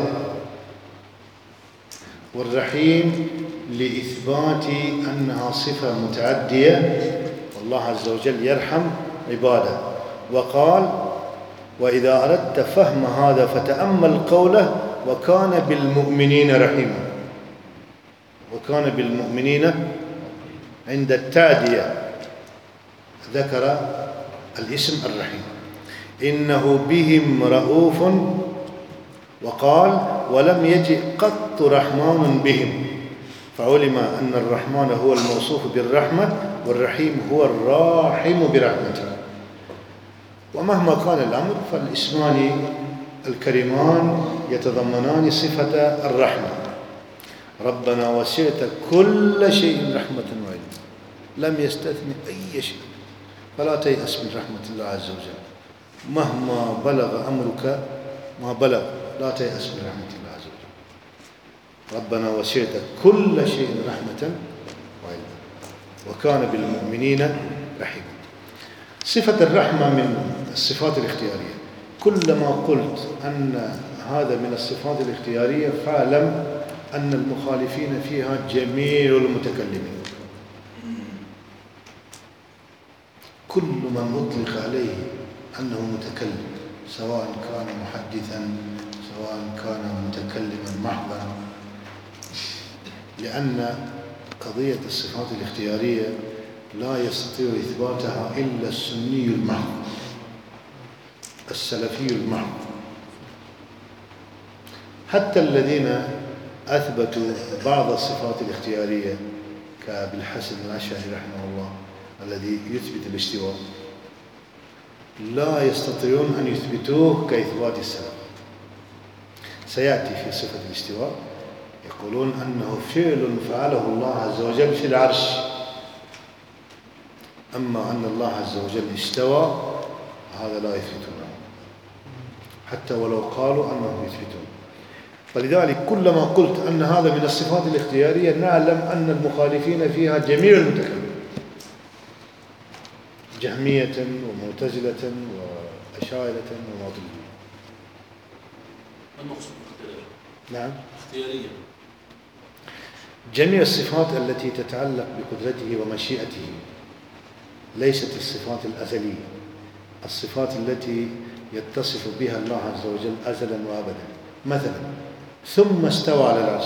والرحيم لإثبات أنها صفة متعدية والله عز وجل يرحم عباده. وقال: وإذا أردت فهم هذا فتأمل قوله: وكان بالمؤمنين رحيما. وكان بالمؤمنين عند التعدية ذكر الاسم الرحيم، إنه بهم رؤوف، وقال: ولم يجئ قط رحمن بهم، فعلم أن الرحمن هو الموصوف بالرحمة والرحيم هو الراحم برحمته. ومهما كان الأمر فالاسمان الكريمان يتضمنان صفة الرحمة. ربنا وسعت كل شيء رحمة وعلما، لم يستثن أي شيء، فلا تيأس من رحمة الله عز وجل، مهما بلغ أمرك ما بلغ، لا تيأس من رحمة الله عز وجل. ربنا وسعت كل شيء رحمة وعلما وكان بالمؤمنين رحيما. صفة الرحمة من الصفات الاختيارية، كلما قلت أن هذا من الصفات الاختيارية فاعلم أن المخالفين فيها جميع المتكلمين، كل من أطلق عليه أنه متكلم، سواء كان محدثا سواء كان متكلما محضا، لأن قضية الصفات الاختيارية لا يستطيع إثباتها إلا السني المحض السلفي المحض. حتى الذين أثبتوا بعض الصفات الاختيارية كأبي الحسن الأشعري رحمه الله الذي يثبت الاستواء لا يستطيعون أن يثبتوه كإثبات السلف. سيأتي في صفة الاستواء يقولون أنه فعل فعله الله عز وجل في العرش، أما أن الله عز وجل استوى هذا لا يثبتونه، حتى ولو قالوا أنه يثبتون. فلذلك كلما قلت أن هذا من الصفات الاختيارية نعلم أن المخالفين فيها جميع المتكلمين، جهمية ومعتزلة وأشاعرة ومعطلة. المقصود اختيارية؟ نعم، اختيارية. جميع الصفات التي تتعلق بقدرته ومشيئته، ليست الصفات الأزلية، الصفات التي يتصف بها الله عز وجل أزلا وأبدا. مثلا ثم استوى على العرش،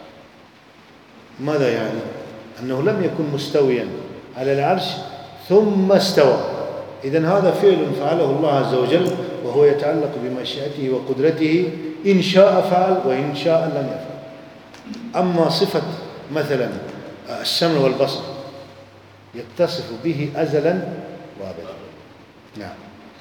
ماذا يعني؟ أنه لم يكن مستويا على العرش ثم استوى، إذن هذا فعل فعله الله عز وجل وهو يتعلق بمشيئته وقدرته، إن شاء فعل وإن شاء لم يفعل. أما صفة مثلا السمع والبصر يتصف به أزلا وأبدا. نعم.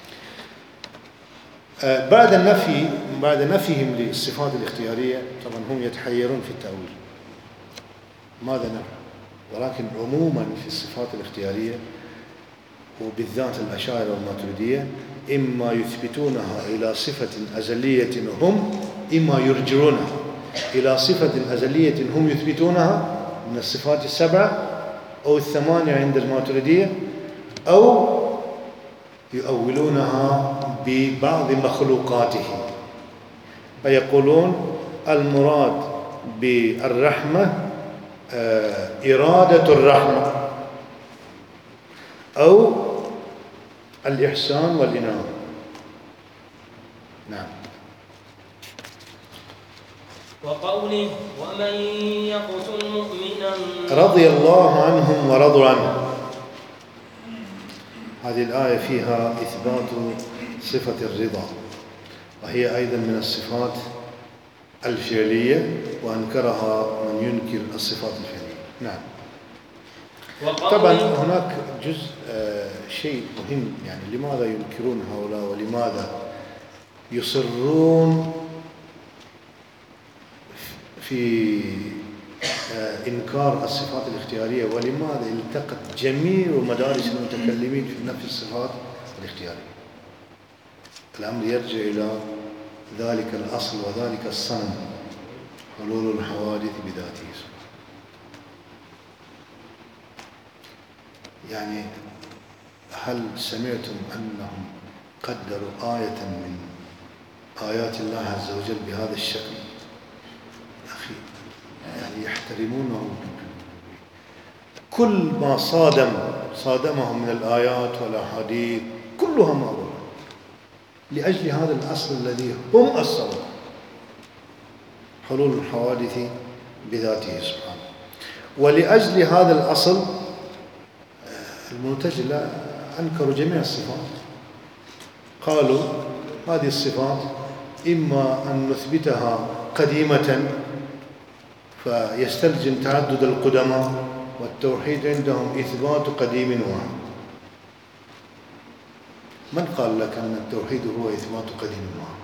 بعد نفيهم للصفات الاختيارية طبعا هم يتحيرون في التأويل ماذا نفعل، ولكن عموما في الصفات الاختيارية وبالذات الأشاعرة والماتريدية إما يثبتونها إلى صفة أزلية هم، إما يرجعونها إلى صفة أزلية هم يثبتونها من الصفات السبعة أو الثمانية عند الماتريدية، أو يؤولونها ببعض مخلوقاته، فيقولون المراد بالرحمة إرادة الرحمة أو الإحسان والإنعام. نعم. وقوله ومن يقتل مؤمنا رضي الله عنهم ورضوا عنه. هذه الآية فيها إثبات صفة الرضا، وهي أيضا من الصفات الفعلية، وأنكرها من ينكر الصفات الفعلية. نعم. طبعا هناك جزء شيء مهم، يعني لماذا ينكرون هؤلاء ولماذا يصرون في إنكار الصفات الاختيارية، ولماذا التقت جميع مدارس المتكلمين في نفي الصفات الاختيارية؟ الأمر يرجع إلى ذلك الأصل وذلك الصنم، حلول الحوادث بذاته. يعني هل سمعتم أنهم قدروا آية من آيات الله عز وجل بهذا الشكل؟ أخي يعني يحترمونه، كل ما صادمهم من الآيات والأحاديث كلها معروفة لأجل هذا الأصل الذي هم أصلوا، حلول الحوادث بذاته سبحانه. ولأجل هذا الأصل المعتزلة أنكروا جميع الصفات، قالوا هذه الصفات إما أن نثبتها قديمة فيستلزم تعدد القدماء، والتوحيد عندهم إثبات قديم واحد. من قال لك أن التوحيد هو إثبات قديم واحد؟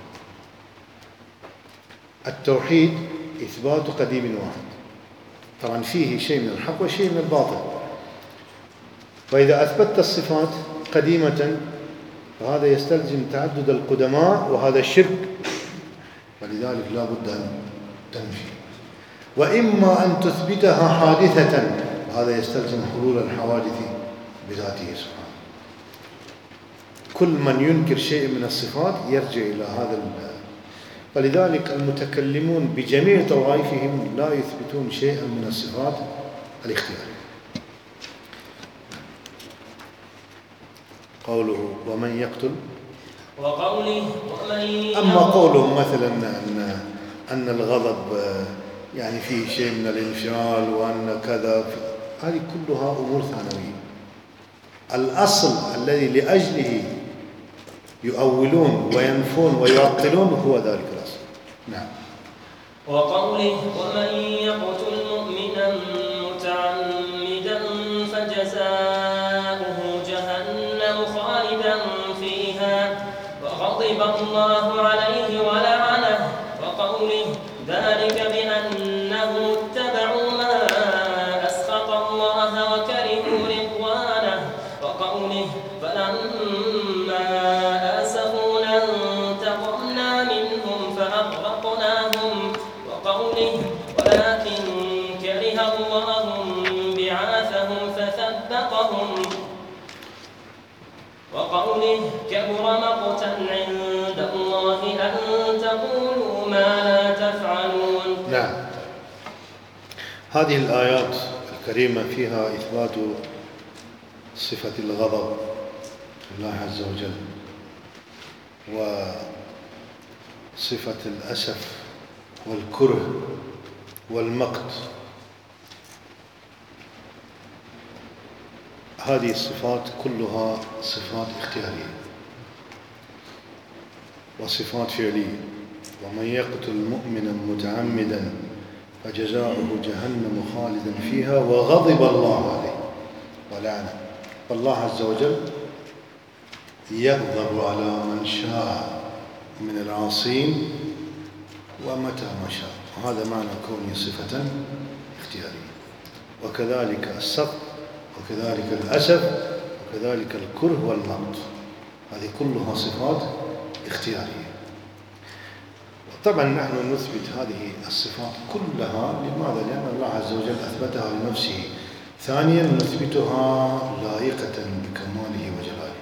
التوحيد إثبات قديم واحد، طبعا فيه شيء من الحق وشيء من الباطل. فإذا أثبتت الصفات قديمة فهذا يستلزم تعدد القدماء، وهذا الشرك، فلذلك لا بد أن تنفي. وإما أن تثبتها حادثة، هذا يستلزم حلول الحوادث بذاته سبحانه. كل من ينكر شيء من الصفات يرجع إلى هذا فلذلك المتكلمون بجميع طوائفهم لا يثبتون شيئا من الصفات الاختيارية. قوله ومن يقتل، وقوله ومن أما قولهم مثلا أن الغضب يعني فيه شيء من الانفعال وأن كذا، هذه كلها أمور ثانوية. الأصل الذي لأجله يؤولون وينفون ويعطلون هو ذلك الأصل. نعم. وقوله ومن يقتل مؤمنا متعمدا فجزاؤه جهنم خالدا فيها وغضب الله عليه ولعنه. وقوله ذلك بأنه اتبعوا ما أسخط الله وكرهوا رضوانه. وقوله فلما آسفونا انتقمنا منهم فأغرقناهم. وقوله ولكن كره الله بعاثهم فثبطهم. وقوله كبر مقتا عند الله أن تقولوا ما لا تفعلون. نعم. هذه الآيات الكريمة فيها إثبات صفة الغضب لله عز وجل، وصفة الأسف والكره والمقت. هذه الصفات كلها صفات اختيارية وصفات فعلية. ومن يقتل مؤمنا متعمدا فجزاؤه جهنم خالدا فيها وغضب الله عليه ولعنه. فالله عز وجل يغضب على من شاء من العاصين ومتى ما شاء، وهذا معنى كونه صفة اختيارية. وكذلك السخط وكذلك الأسف وكذلك الكره والمقت، هذه كلها صفات اختيارية. طبعا نحن نثبت هذه الصفات كلها، لماذا؟ لأن الله عز وجل أثبتها لنفسه. ثانيا نثبتها لائقة بكماله وجلاله.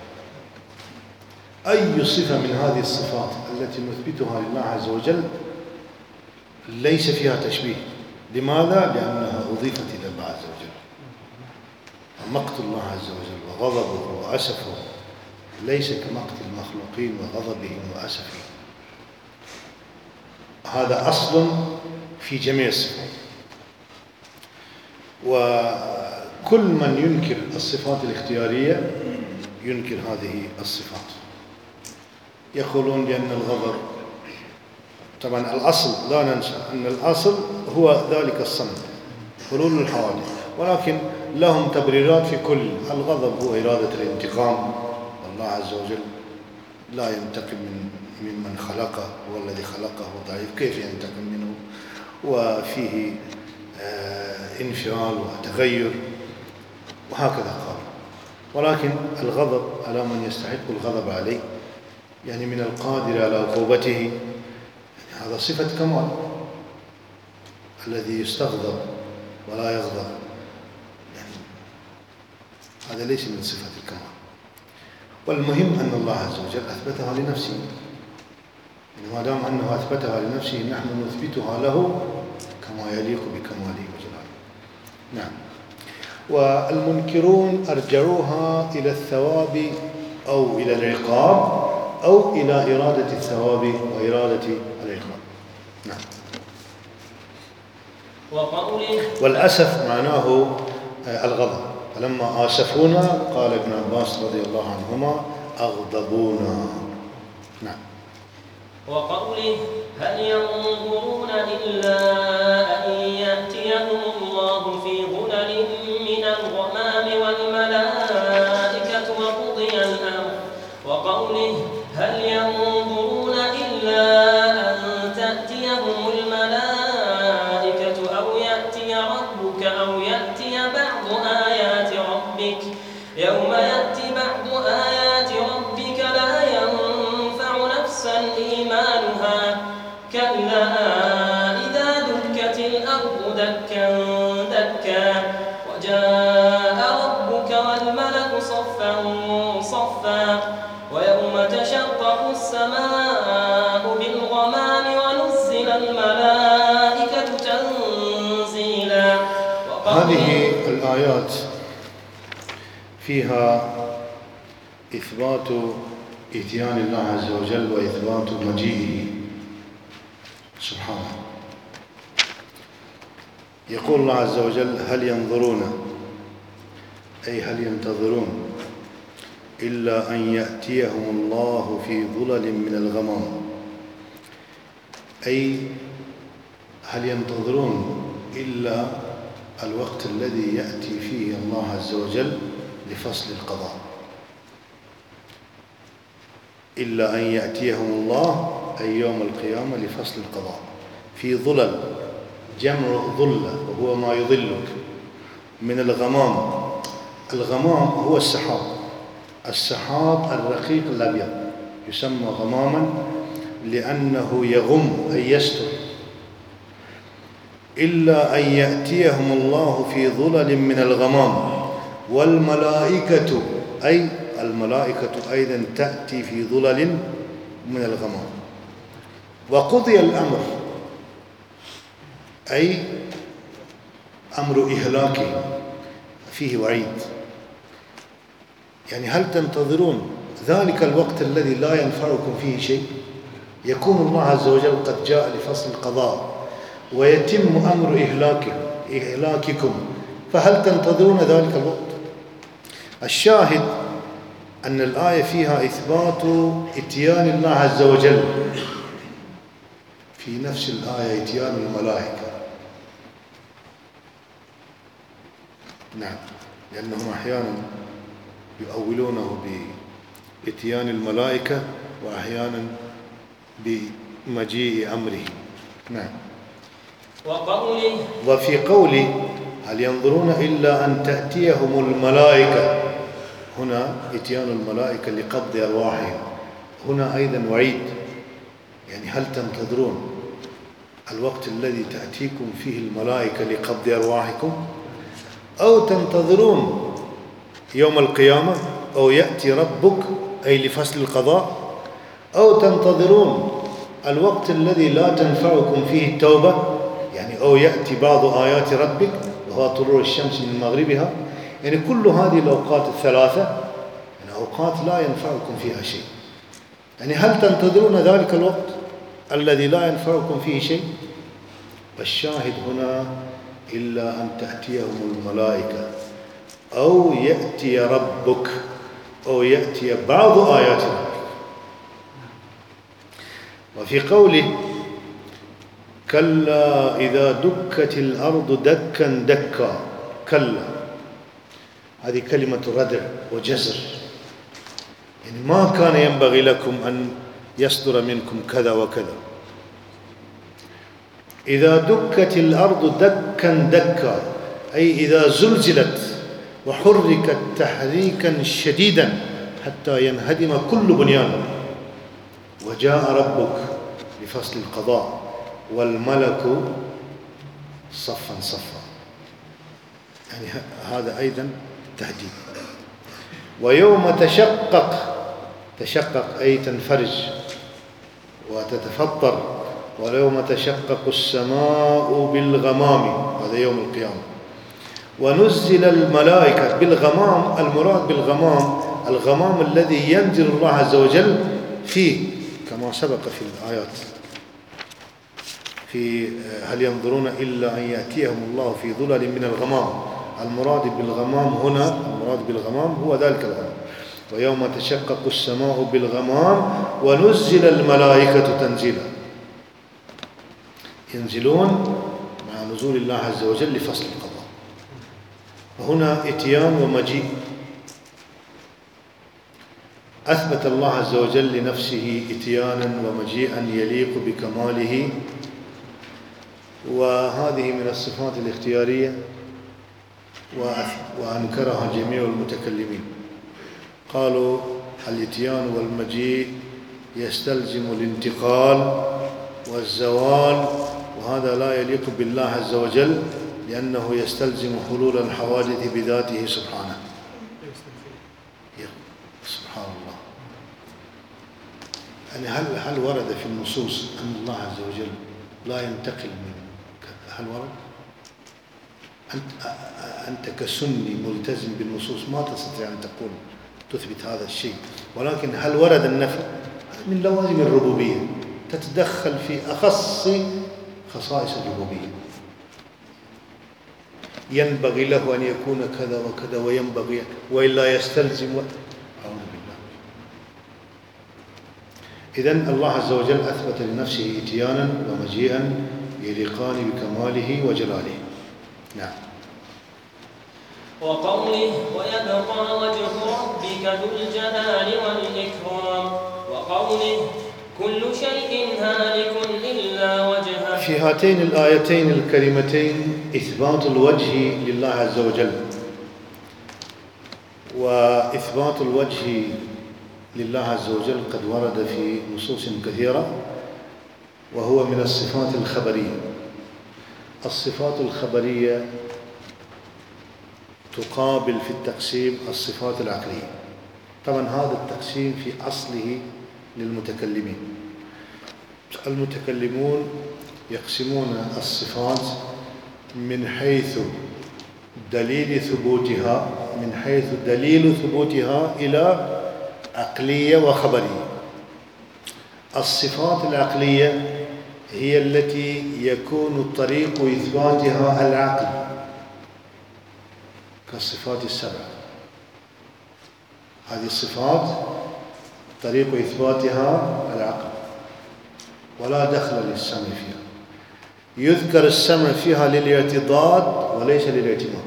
أي صفة من هذه الصفات التي نثبتها لله عز وجل ليس فيها تشبيه. لماذا؟ لأنها أضيفت إلى الله عز وجل. مقت الله عز وجل وغضبه وأسفه ليس كمقت المخلوقين وغضبهم وأسفهم. هذا أصل في جميع الصفات. وكل من ينكر الصفات الاختيارية ينكر هذه الصفات. يقولون لأن الغضب، طبعا الأصل لا ننسى أن الأصل هو ذلك الصمد، حلول الحوادث، ولكن لهم تبريرات في كل. الغضب هو إرادة الانتقام، والله عز وجل لا ينتقم ممن خلقه، هو الذي خلقه ضعيف، كيف ينتقم منه؟ وفيه انفعال وتغير، وهكذا قال. ولكن الغضب على من يستحق الغضب عليه، يعني من القادر على عقوبته، يعني هذا صفة كمال. الذي يستغضب ولا يغضب، يعني هذا ليس من صفة الكمال. والمهم أن الله عز وجل أثبتها لنفسه، يعني ما دام أنه أثبتها لنفسه نحن نثبتها له كما يليق بكماله وجلاله. نعم. والمنكرون أرجعوها إلى الثواب أو إلى العقاب أو إلى إرادة الثواب وإرادة العقاب. نعم. والأسف معناه الغضب. فلما آسفونا قال ابن عباس رضي الله عنهما أغضبونا. نعم. وقوله هل ينظرون إلا أن يأتيهم الله في ظلل من الغمام والملائكة وقضي الأمر. وقوله هل ينظرون إلا أن تأتيهم الملائكة أو يأتي ربك أو يأتي بعض آيات ربك. يوم يأتي بعض آيات ربك لا ينفع نفسا إيمانها كلا إذا دكت الأرض دكا دكا وجاء ربك والملك صفا صفا ويوم تشقق السماء بالغمام ونزل الملائكة تنزيلا. هذه الآيات فيها إثبات إتيان الله عز وجل وإثبات مجيئه سبحانه. يقول الله عز وجل هل ينظرون، أي هل ينتظرون إلا أن يأتيهم الله في ظلل من الغمام، أي هل ينتظرون إلا الوقت الذي يأتي فيه الله عز وجل لفصل القضاء. إلا أن يأتيهم الله أي يوم القيامة لفصل القضاء في ظلل، جمع ظلة وهو ما يظلك، من الغمام. الغمام هو السحاب، السحاب الرقيق الأبيض يسمى غماما لأنه يغم أي يستر. إلا أن يأتيهم الله في ظلل من الغمام والملائكة، أي الملائكة أيضا تأتي في ظلل من الغمام. وقضي الأمر أي أمر إهلاكه، فيه وعيد. يعني هل تنتظرون ذلك الوقت الذي لا ينفعكم فيه شيء؟ يكون الله عز وجل قد جاء لفصل القضاء ويتم أمر إهلاككم، فهل تنتظرون ذلك الوقت؟ الشاهد أن الآية فيها إثبات إتيان الله عز وجل، في نفس الآية إتيان الملائكة. نعم، لأنهم أحيانا يؤولونه بإتيان الملائكة وأحيانا بمجيء أمره. نعم. وفي قوله هل ينظرون إلا أن تأتيهم الملائكة، هنا إتيان الملائكة لقبض أرواحهم، هنا أيضا وعيد. يعني هل تنتظرون الوقت الذي تأتيكم فيه الملائكة لقبض أرواحكم، أو تنتظرون يوم القيامة، أو يأتي ربك أي لفصل القضاء، أو تنتظرون الوقت الذي لا تنفعكم فيه التوبة، يعني أو يأتي بعض آيات ربك وهو طلوع الشمس من مغربها. يعني كل هذه الأوقات الثلاثة يعني أوقات لا ينفعكم فيها شيء. يعني هل تنتظرون ذلك الوقت الذي لا ينفعكم فيه شيء؟ والشاهد هنا إلا أن تأتيهم الملائكة أو يأتي ربك أو يأتي بعض آيات ربك. وفي قوله كلا إذا دكت الأرض دكا دكا، كلا هذه كلمة ردع وجزر، يعني ما كان ينبغي لكم أن يصدر منكم كذا وكذا. إذا دكت الأرض دكا دكا أي إذا زلزلت وحركت تحريكا شديدا حتى ينهدم كل بنيان، وجاء ربك لفصل القضاء والملك صفا صفا، يعني هذا أيضا تهديد. ويوم تشقق أي تنفرج وتتفطر، ويوم تشقق السماء بالغمام، هذا يوم القيامة. ونزل الملائكة بالغمام، المراد بالغمام الغمام الذي ينزل الله عز وجل فيه كما سبق في الآيات، في هل ينظرون إلا أن يأتيهم الله في ظلل من الغمام. المراد بالغمام هنا، المراد بالغمام هو ذلك الغمام. ويوم تشقق السماء بالغمام ونزل الملائكة تنزيلا، ينزلون مع نزول الله عز وجل لفصل القضاء. وهنا اتيان ومجيء، أثبت الله عز وجل لنفسه اتيانا ومجيئا يليق بكماله، وهذه من الصفات الاختيارية وأنكرها جميع المتكلمين. قالوا الاتيان والمجيء يستلزم الانتقال والزوال، وهذا لا يليق بالله عز وجل لأنه يستلزم حلول الحوادث بذاته سبحانه. سبحان الله. يعني هل ورد في النصوص أن الله عز وجل لا ينتقل من كذا؟ هل ورد؟ أنت كسني ملتزم بالنصوص ما تستطيع أن تقول تثبت هذا الشيء، ولكن هل ورد النفي؟ من لوازم الربوبية، تتدخل في أخص خصائص الربوبية. ينبغي له أن يكون كذا وكذا وينبغي وإلا يستلزم أعوذ بالله. إذن الله عز وجل أثبت لنفسه إتيانا ومجيئا يليقان بكماله وجلاله. نعم. وقوله ويبقى وجه ربك ذو الجلال والإكرام، وقوله كل شيء هالك إلا وجهه. في هاتين الآيتين الكريمتين إثبات الوجه لله عز وجل، وإثبات الوجه لله عز وجل قد ورد في نصوص كثيرة، وهو من الصفات الخبرية. الصفات الخبرية تقابل في التقسيم الصفات العقلية. طبعا هذا التقسيم في أصله للمتكلمين. المتكلمون يقسمون الصفات من حيث دليل ثبوتها، من حيث دليل ثبوتها إلى عقلية وخبرية. الصفات العقلية هي التي يكون طريق إثباتها العقل، كالصفات السبع. هذه الصفات طريق إثباتها العقل، ولا دخل للسمع فيها. يذكر السمع فيها للاعتضاد وليس للاعتماد.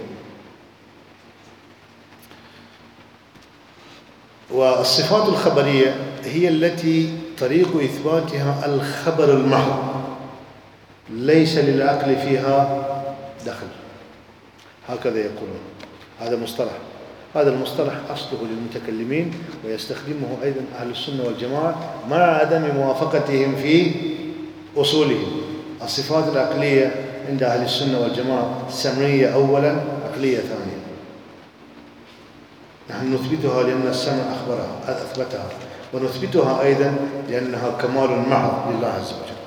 والصفات الخبرية هي التي طريق إثباتها الخبر المحض، ليس للعقل فيها دخل. هكذا يقولون. هذا مصطلح، هذا المصطلح أصله للمتكلمين، ويستخدمه أيضا أهل السنة والجماعة مع عدم موافقتهم في أصولهم. الصفات العقلية عند أهل السنة والجماعة سمعية أولا، عقلية ثانيا. نحن نثبتها لأن السمع أخبرها أثبتها، ونثبتها أيضا لأنها كمال محض لله عز وجل.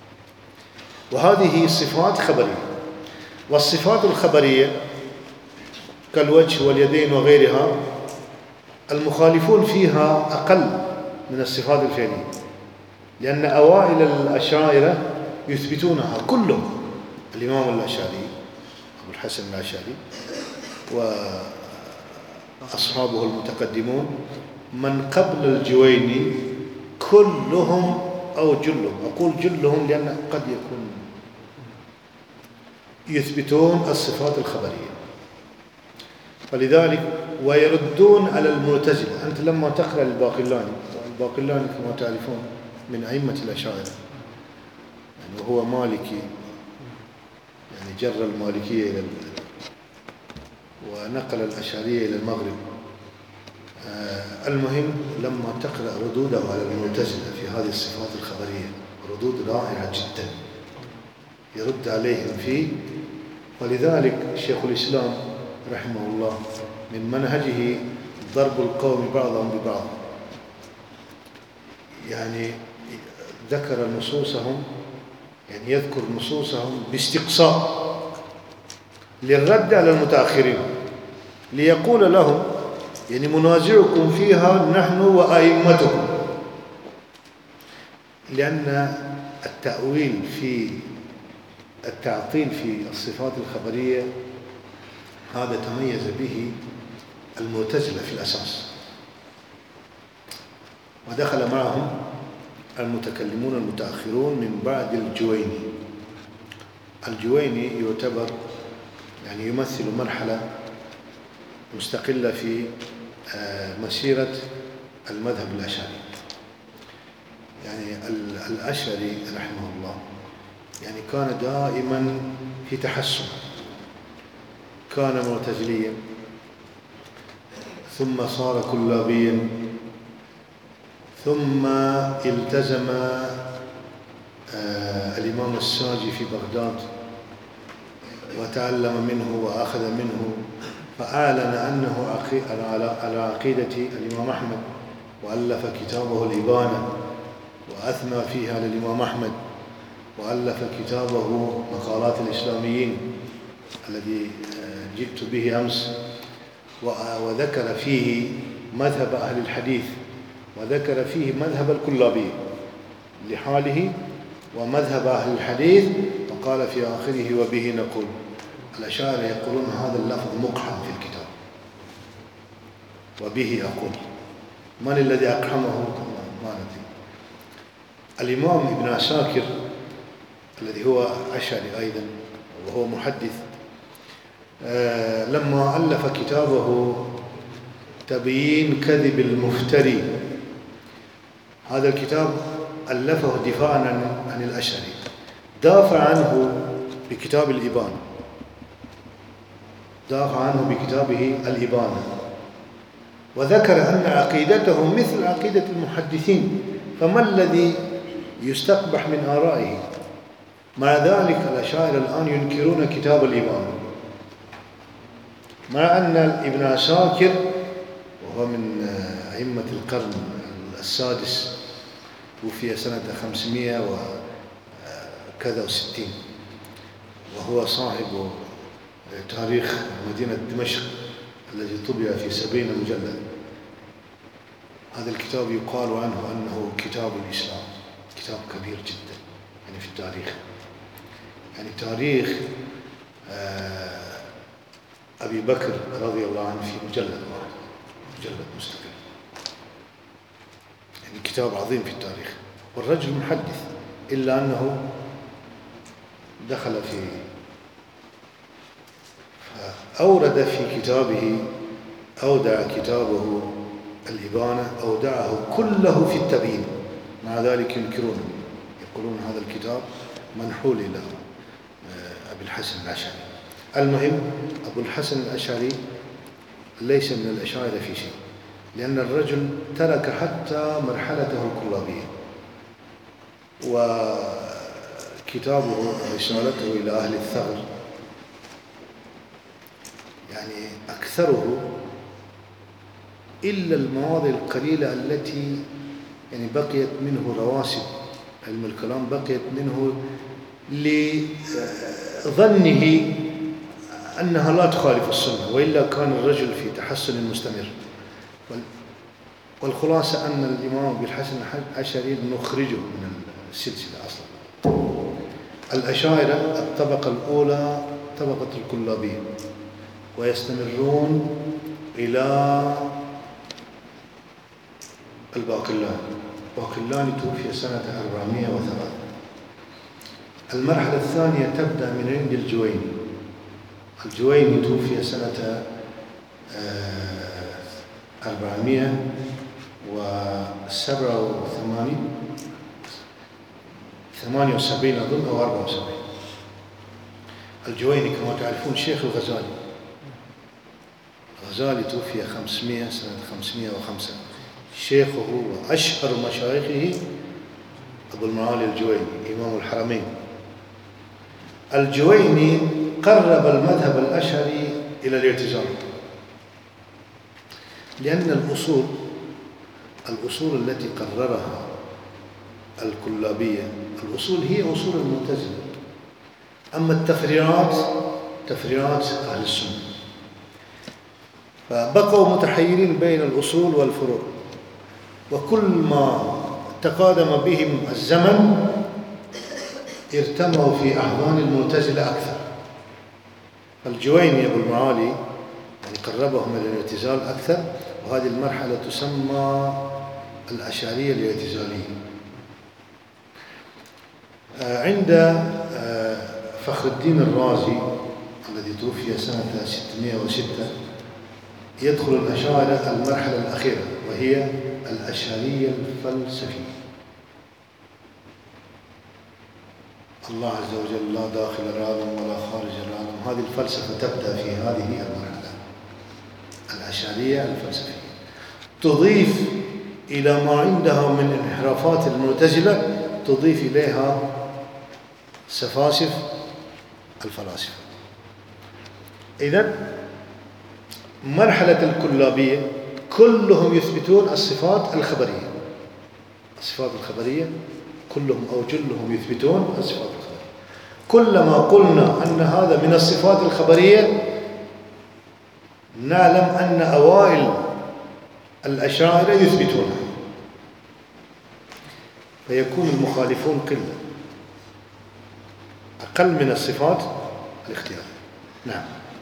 وهذه صفات خبرية. والصفات الخبرية كالوجه واليدين وغيرها المخالفون فيها أقل من الصفات الفعلية، لأن أوائل الأشاعرة يثبتونها كلهم الإمام الأشعري أبو الحسن الأشعري وأصحابه المتقدمون من قبل الجويني كلهم أو جلهم، أقول جلهم لأن قد يكون يثبتون الصفات الخبرية، فلذلك ويردون على المعتزلة. أنت لما تقرأ الباقلاني كما تعرفون من أئمة الأشاعرة، يعني وهو مالكي، يعني جر المالكية إلى ونقل الأشعرية إلى المغرب. المهم لما تقرأ ردوده على المعتزلة في هذه الصفات الخبرية ردود رائعة جدا يرد عليهم فيه. ولذلك شيخ الإسلام رحمه الله من منهجه ضرب القوم بعضهم ببعض، يعني ذكر نصوصهم، يعني يذكر نصوصهم باستقصاء للرد على المتأخرين، ليقول لهم يعني منازعكم فيها نحن وأئمتكم، لأن التأويل في التعطيل في الصفات الخبرية هذا تميز به المعتزلة في الأساس، ودخل معهم المتكلمون المتأخرون من بعد الجويني. الجويني يعتبر يعني يمثل مرحلة مستقلة في مسيرة المذهب الأشعري. يعني الأشعري رحمه الله يعني كان دائما في تحسن، كان معتزليا ثم صار كلابيا ثم التزم الإمام الساجي في بغداد وتعلم منه وأخذ منه، فأعلن أنه على عقيدة الإمام أحمد وألف كتابه الإبانة وأثنى فيها على الإمام أحمد، وألف كتابه مقالات الإسلاميين الذي جئت به أمس، وذكر فيه مذهب أهل الحديث وذكر فيه مذهب الكلابية لحاله ومذهب أهل الحديث، وقال في آخره وبه نقول. الأشاعرة يقولون هذا اللفظ مقحم في الكتاب، وبه أقول. من الذي أقحمه؟ ما ندري. الإمام ابن عساكر الذي هو أشعري أيضا وهو محدث، لما ألف كتابه تبيين كذب المفتري، هذا الكتاب ألفه دفاعا عن الأشعري، دافع عنه بكتاب الإبانة، دافع عنه بكتابه الإبانة، وذكر أن عقيدته مثل عقيدة المحدثين، فما الذي يستقبح من آرائه؟ مع ذلك الأشاعرة الآن ينكرون كتاب الإبانة، مع أن ابن عساكر وهو من أئمة القرن السادس توفي سنة 560 وهو صاحب تاريخ مدينة دمشق الذي طبع في 70 مجلد. هذا الكتاب يقال عنه أنه كتاب الإسلام، كتاب كبير جدا يعني في التاريخ، يعني تاريخ أبي بكر رضي الله عنه في مجلد واحد، مجلد مستقل، يعني كتاب عظيم في التاريخ، والرجل محدث، إلا أنه دخل في أورد في كتابه، أودع كتابه الإبانة أودعه كله في التبيين، مع ذلك ينكرونه، يقولون هذا الكتاب منحول إلى أبي الحسن الأشعري. المهم أبو الحسن الأشعري ليس من الأشاعرة في شيء، لأن الرجل ترك حتى مرحلته الكلابية، وكتابه رسالته إلى أهل الثغر يعني أكثره إلا المواضع القليلة التي يعني بقيت منه رواسب علم الكلام، بقيت منه لظنه أنها لا تخالف السنة، وإلا كان الرجل في تحسن مستمر. والخلاصة أن الإمام أبي الحسن الأشعري نخرجه من السلسلة أصلا، الأشاعرة الطبقة الأولى طبقة الكلابية، ويستمرون إلى الباقلاني. الباقلاني توفي سنة 403. المرحلة الثانية تبدأ من عند الجويني. الجويني توفي سنة 478 أظن أو 74. الجويني كما تعرفون شيخ الغزالي. الغزالي توفي 500 سنة 505. شيخه وأشهر مشايخه أبو المعالي الجويني إمام الحرمين. الجويني قرب المذهب الأشعري إلى الاعتزال، لأن الأصول التي قررها الكلابية الأصول هي أصول المعتزلة، أما التفريعات تفريعات أهل السنة، فبقوا متحيرين بين الأصول والفروع، وكل ما تقادم بهم الزمن ارتموا في أحضان المعتزلة أكثر. الجويني أبو المعالي يعني قربهم إلى الاعتزال أكثر، وهذه المرحلة تسمى الأشعرية الاعتزالية. عند فخر الدين الرازي الذي توفي سنة 606 يدخل الأشاعرة المرحلة الأخيرة، وهي الأشعرية الفلسفية. الله عز وجل لا داخل العالم ولا خارج العالم، هذه الفلسفة تبدأ في هذه المرحلة الأشعرية الفلسفية، تضيف إلى ما عندها من انحرافات المعتزلة، تضيف إليها سفاسف الفلاسفة. إذن مرحلة الكلابية كلهم يثبتون الصفات الخبرية. الصفات الخبرية كلهم أو جلهم يثبتون الصفات الخبرية. كلما قلنا أن هذا من الصفات الخبرية نعلم أن أوائل الأشاعرة يثبتونها، فيكون المخالفون قلة، أقل من الصفات الاختيارية. نعم.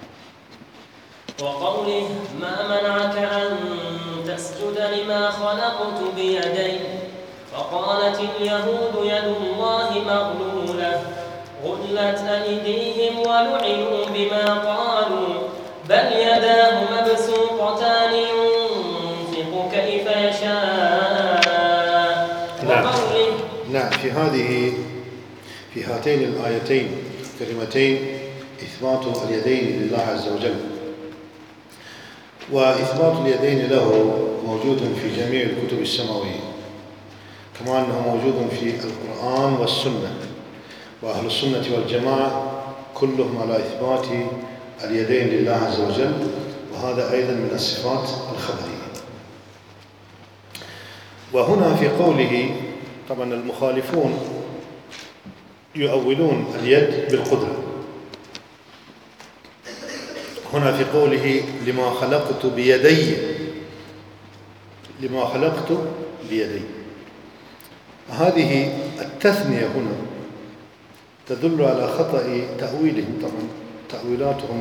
وقوله ما منعك أن تسجد لما خلقت بيدي فقالت اليهود يد الله مغلولة غلت أيديهم ولعنوا بما قالوا بل يداه مبسوطتان ينفق كيف يشاء. وقوله نعم. في هاتين الآيتين كلمتين إثبات اليدين لله عز وجل، وإثبات اليدين له موجود في جميع الكتب السماوية، كما أنه موجود في القرآن والسنة، وأهل السنة والجماعة كلهم على إثبات اليدين لله عز وجل، وهذا أيضا من الصفات الخبرية. وهنا في قوله طبعا المخالفون يؤولون اليد بالقدرة. هنا في قوله لما خلقت بيدي، هذه التثنية هنا تدل على خطأ تأويلهم. طبعا تأويلاتهم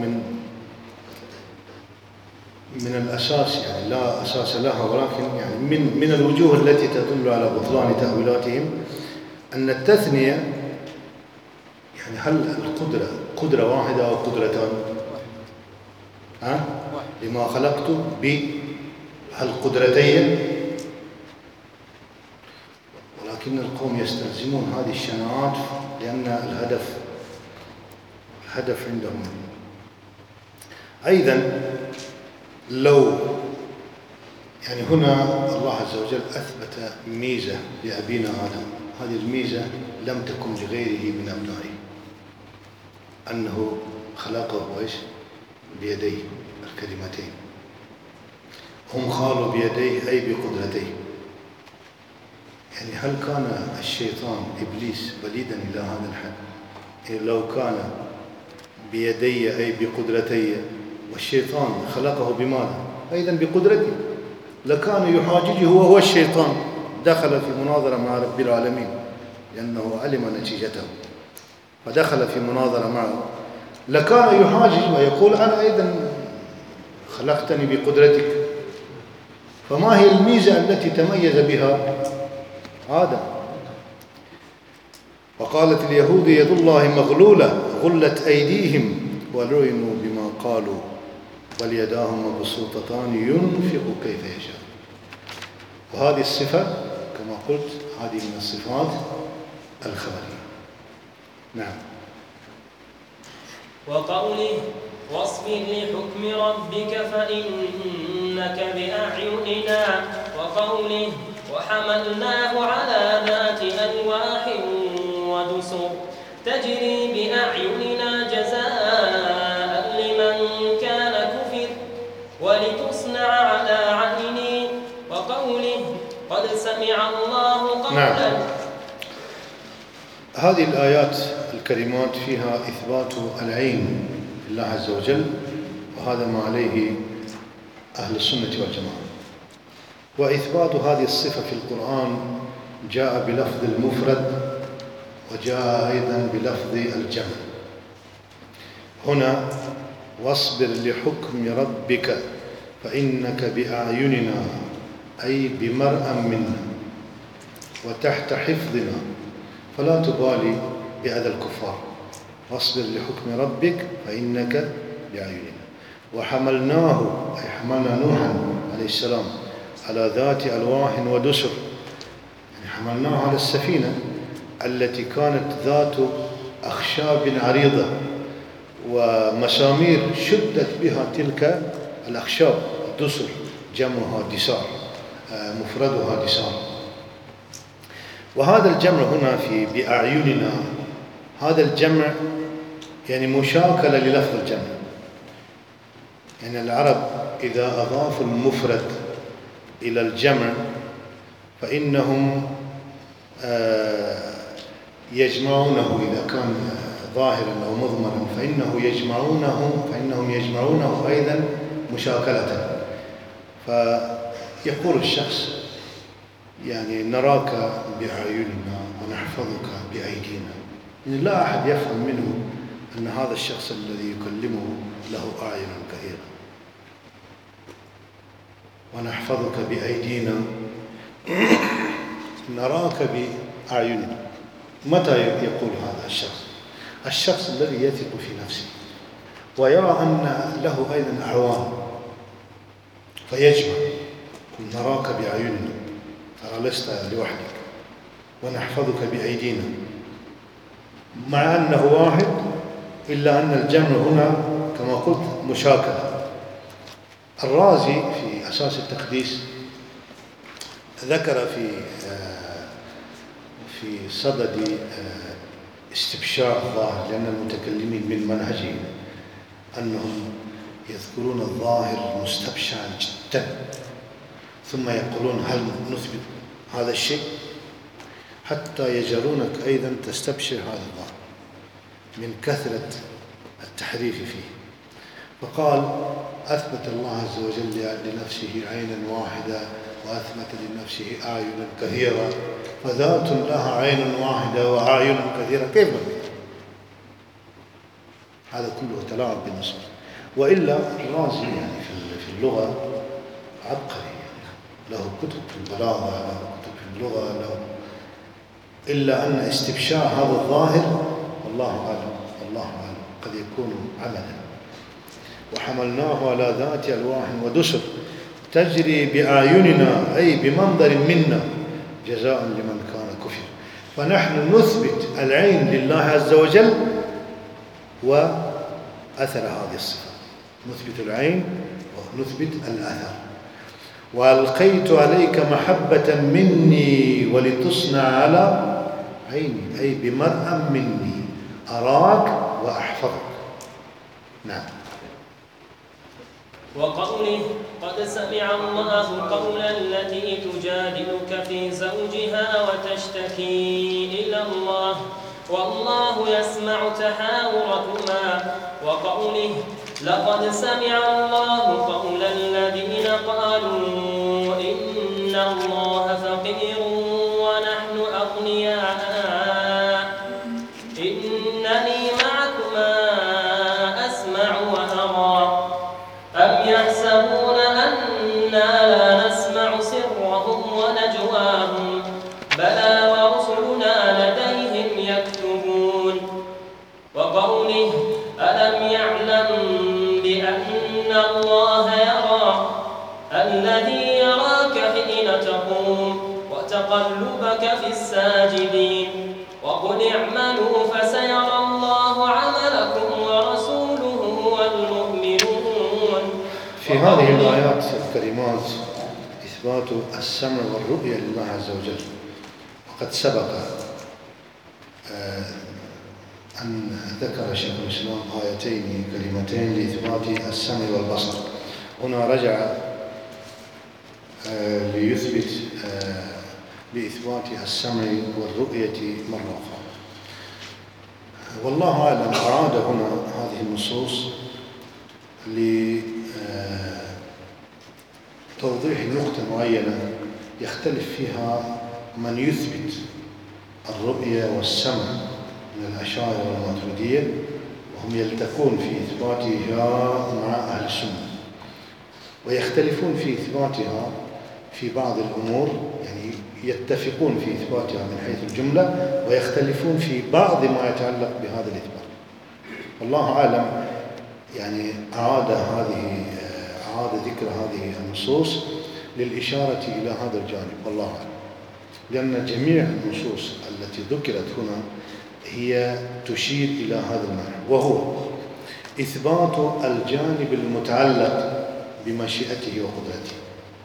من الأساس يعني لا أساس لها، ولكن يعني من الوجوه التي تدل على بطلان تأويلاتهم أن التثنية يعني هل القدرة قدرة واحدة أو قدرتان؟ لما خلقت بالقدرتين، ولكن القوم يستلزمون هذه الشناعات لأن الهدف عندهم. أيضا لو يعني هنا الله عز وجل أثبت ميزة لأبينا آدم، هذه الميزة لم تكن لغيره من أبنائه، أنه خلقه بيديه الكلمتين. هم قالوا بيديه أي بقدرتيه. يعني هل كان الشيطان إبليس بليدا إلى هذا الحد؟ يعني لو كان بيدي أي بقدرتي والشيطان خلقه بماذا؟ أيضا بقدرته، لكان يحاججه وهو الشيطان دخل في مناظرة مع رب العالمين لأنه علم نتيجته. ودخل في مناظرة معه لكان يحاجج ويقول أنا أيضا خلقتني بقدرتك، فما هي الميزة التي تميز بها آدم؟ وقالت اليهود يد الله مغلولة غلت أيديهم ولعنوا بما قالوا بل يداه مبسوطتان ينفق كيف يشاء. وهذه الصفة كما قلت هذه من الصفات الخبرية. نعم. وقوله واصبر لحكم ربك فإنك بأعيننا، وقوله وحملناه على ذات ألواح ودسر تجري بأعيننا جزاء لمن كان كفر ولتصنع على عيني، وقوله قد سمع الله قولا. نعم. هذه الآيات الكريمات فيها إثبات العين لله عز وجل، وهذا ما عليه أهل السنة والجماعة. وإثبات هذه الصفة في القرآن جاء بلفظ المفرد وجاء أيضا بلفظ الجمع. هنا واصبر لحكم ربك فإنك بأعيننا أي بمرأى منا وتحت حفظنا فلا تبالي بأذى الكفار. واصبر لحكم ربك فإنك بأعيننا. وحملناه أي حملنا نوحا عليه السلام على ذات ألواح ودسر، يعني حملناه على السفينة التي كانت ذات أخشاب عريضة ومسامير شدت بها تلك الأخشاب. الدسر جمعها دسار، مفردها دسار. وهذا الجمع هنا في بأعيننا، هذا الجمع يعني مشاكلة للفظ الجمع. يعني العرب إذا أضافوا المفرد إلى الجمع فإنهم يجمعونه، إذا كان ظاهرا أو مضمرا فإنهم يجمعونه أيضا مشاكلة. فيقول الشخص يعني نراك بأعيننا ونحفظك بأيدينا، يعني لا أحد يفهم منه أن هذا الشخص الذي يكلمه له أعين كثيرة. ونحفظك بأيدينا نراك بأعيننا. متى يقول هذا الشخص؟ الشخص الذي يثق في نفسه ويرى أن له أيضا أعوان فيجمع. نراك بأعيننا ترى لست لوحدك، ونحفظك بأيدينا، مع أنه واحد إلا أن الجمع هنا كما قلت مشاكلة. الرازي في أساس التقديس ذكر في صدد استبشاع الظاهر، لأن المتكلمين من منهجهم أنهم يذكرون الظاهر مستبشعا جدا ثم يقولون هل نثبت هذا الشيء حتى يجرونك أيضا تستبشر هذا الظاهر من كثرة التحريف فيه. فقال أثبت الله عز وجل لنفسه عينا واحدة وأثبت لنفسه أعينا كثيرة، فذات لها عين واحدة وأعين كثيرة، كيف نثبت؟ هذا كله تلاعب بالنصوص. وإلا الرازي يعني في اللغة عبقري، يعني له كتب في البلاغة، له كتب في اللغة، له إلا أن استبشاع هذا الظاهر والله أعلم قد يكون عملا. وحملناه على ذات ألواح ودسر تجري بأعيننا أي بمنظر منا جزاء لمن كان كفر. فنحن نثبت العين لله عز وجل وأثر هذه الصفة، نثبت العين ونثبت الأثر. وألقيت عليك محبة مني ولتصنع على عيني أي بمرأى مني أراك وأحفظك. نعم. وقوله قد سمع الله قول التي تجادلك في زوجها وتشتكي إلى الله والله يسمع تحاوركما. وقوله لقد سمع الله قول الذين قالوا إن الله فقير ونحن أغنياء إن تقلبك في الساجدين وقل اعملوا فسيرى الله عملكم ورسوله والمؤمنون. في هذه الآيات الكريمات إثبات السمع والرؤية لله عز وجل، وقد سبق أن ذكر شيخ الإسلام آيتين كلمتين لإثبات السمع والبصر. هنا رجع ليثبت لإثبات السمع والرؤية مرة أخرى. والله أعلم أراد هنا هذه النصوص لتوضيح نقطة معينة يختلف فيها من يثبت الرؤية والسمع من الأشاعرة والماتريدية، وهم يلتقون في إثباتها مع أهل السنة، ويختلفون في إثباتها في بعض الأمور، يعني يتفقون في إثباتها من حيث الجملة ويختلفون في بعض ما يتعلق بهذا الإثبات. والله أعلم يعني أعاد ذكر هذه النصوص للإشارة إلى هذا الجانب، والله أعلم، لأن جميع النصوص التي ذكرت هنا هي تشير إلى هذا المعنى، وهو إثبات الجانب المتعلق بمشيئته وقدرته.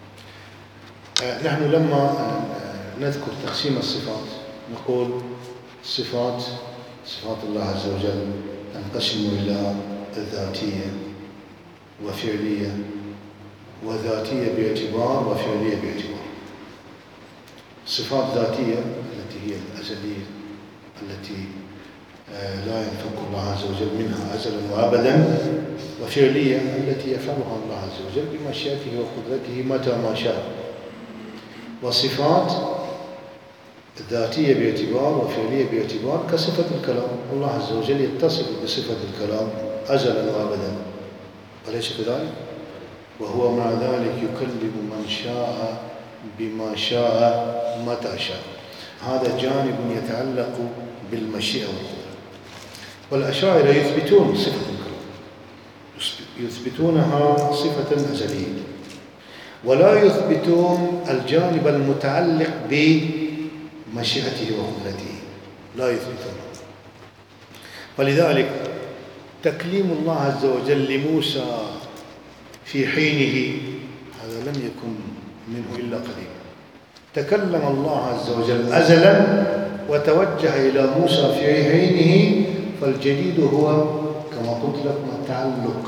نحن لما نذكر تقسيم الصفات نقول صفات الله عز وجل تنقسم إلى ذاتية وفعلية، وذاتية باعتبار وفعلية باعتبار. صفات ذاتية التي هي الأزلية التي لا ينفك الله عز وجل منها أزلا وأبدا، وفعلية التي يفعلها الله عز وجل بمشيئته وقدرته متى ما شاء. وصفات ذاتية باعتبار وفعلية باعتبار كصفة الكلام، الله عز وجل يتصف بصفة الكلام أزلا وأبدا، أليس كذلك؟ وهو مع ذلك يكلم من شاء بما شاء متى شاء. هذا جانب يتعلق بالمشيئة والقدرة. والأشاعرة يثبتون صفة الكلام، يثبتونها صفة أزلية، ولا يثبتون الجانب المتعلق بمشيئته وقدرته، لا يثبتون. فلذلك تكليم الله عز وجل لموسى في حينه هذا لم يكن منه إلا قديما. تكلم الله عز وجل أزلا وتوجه إلى موسى في حينه، فالجديد هو كما قلت لكم التعلق.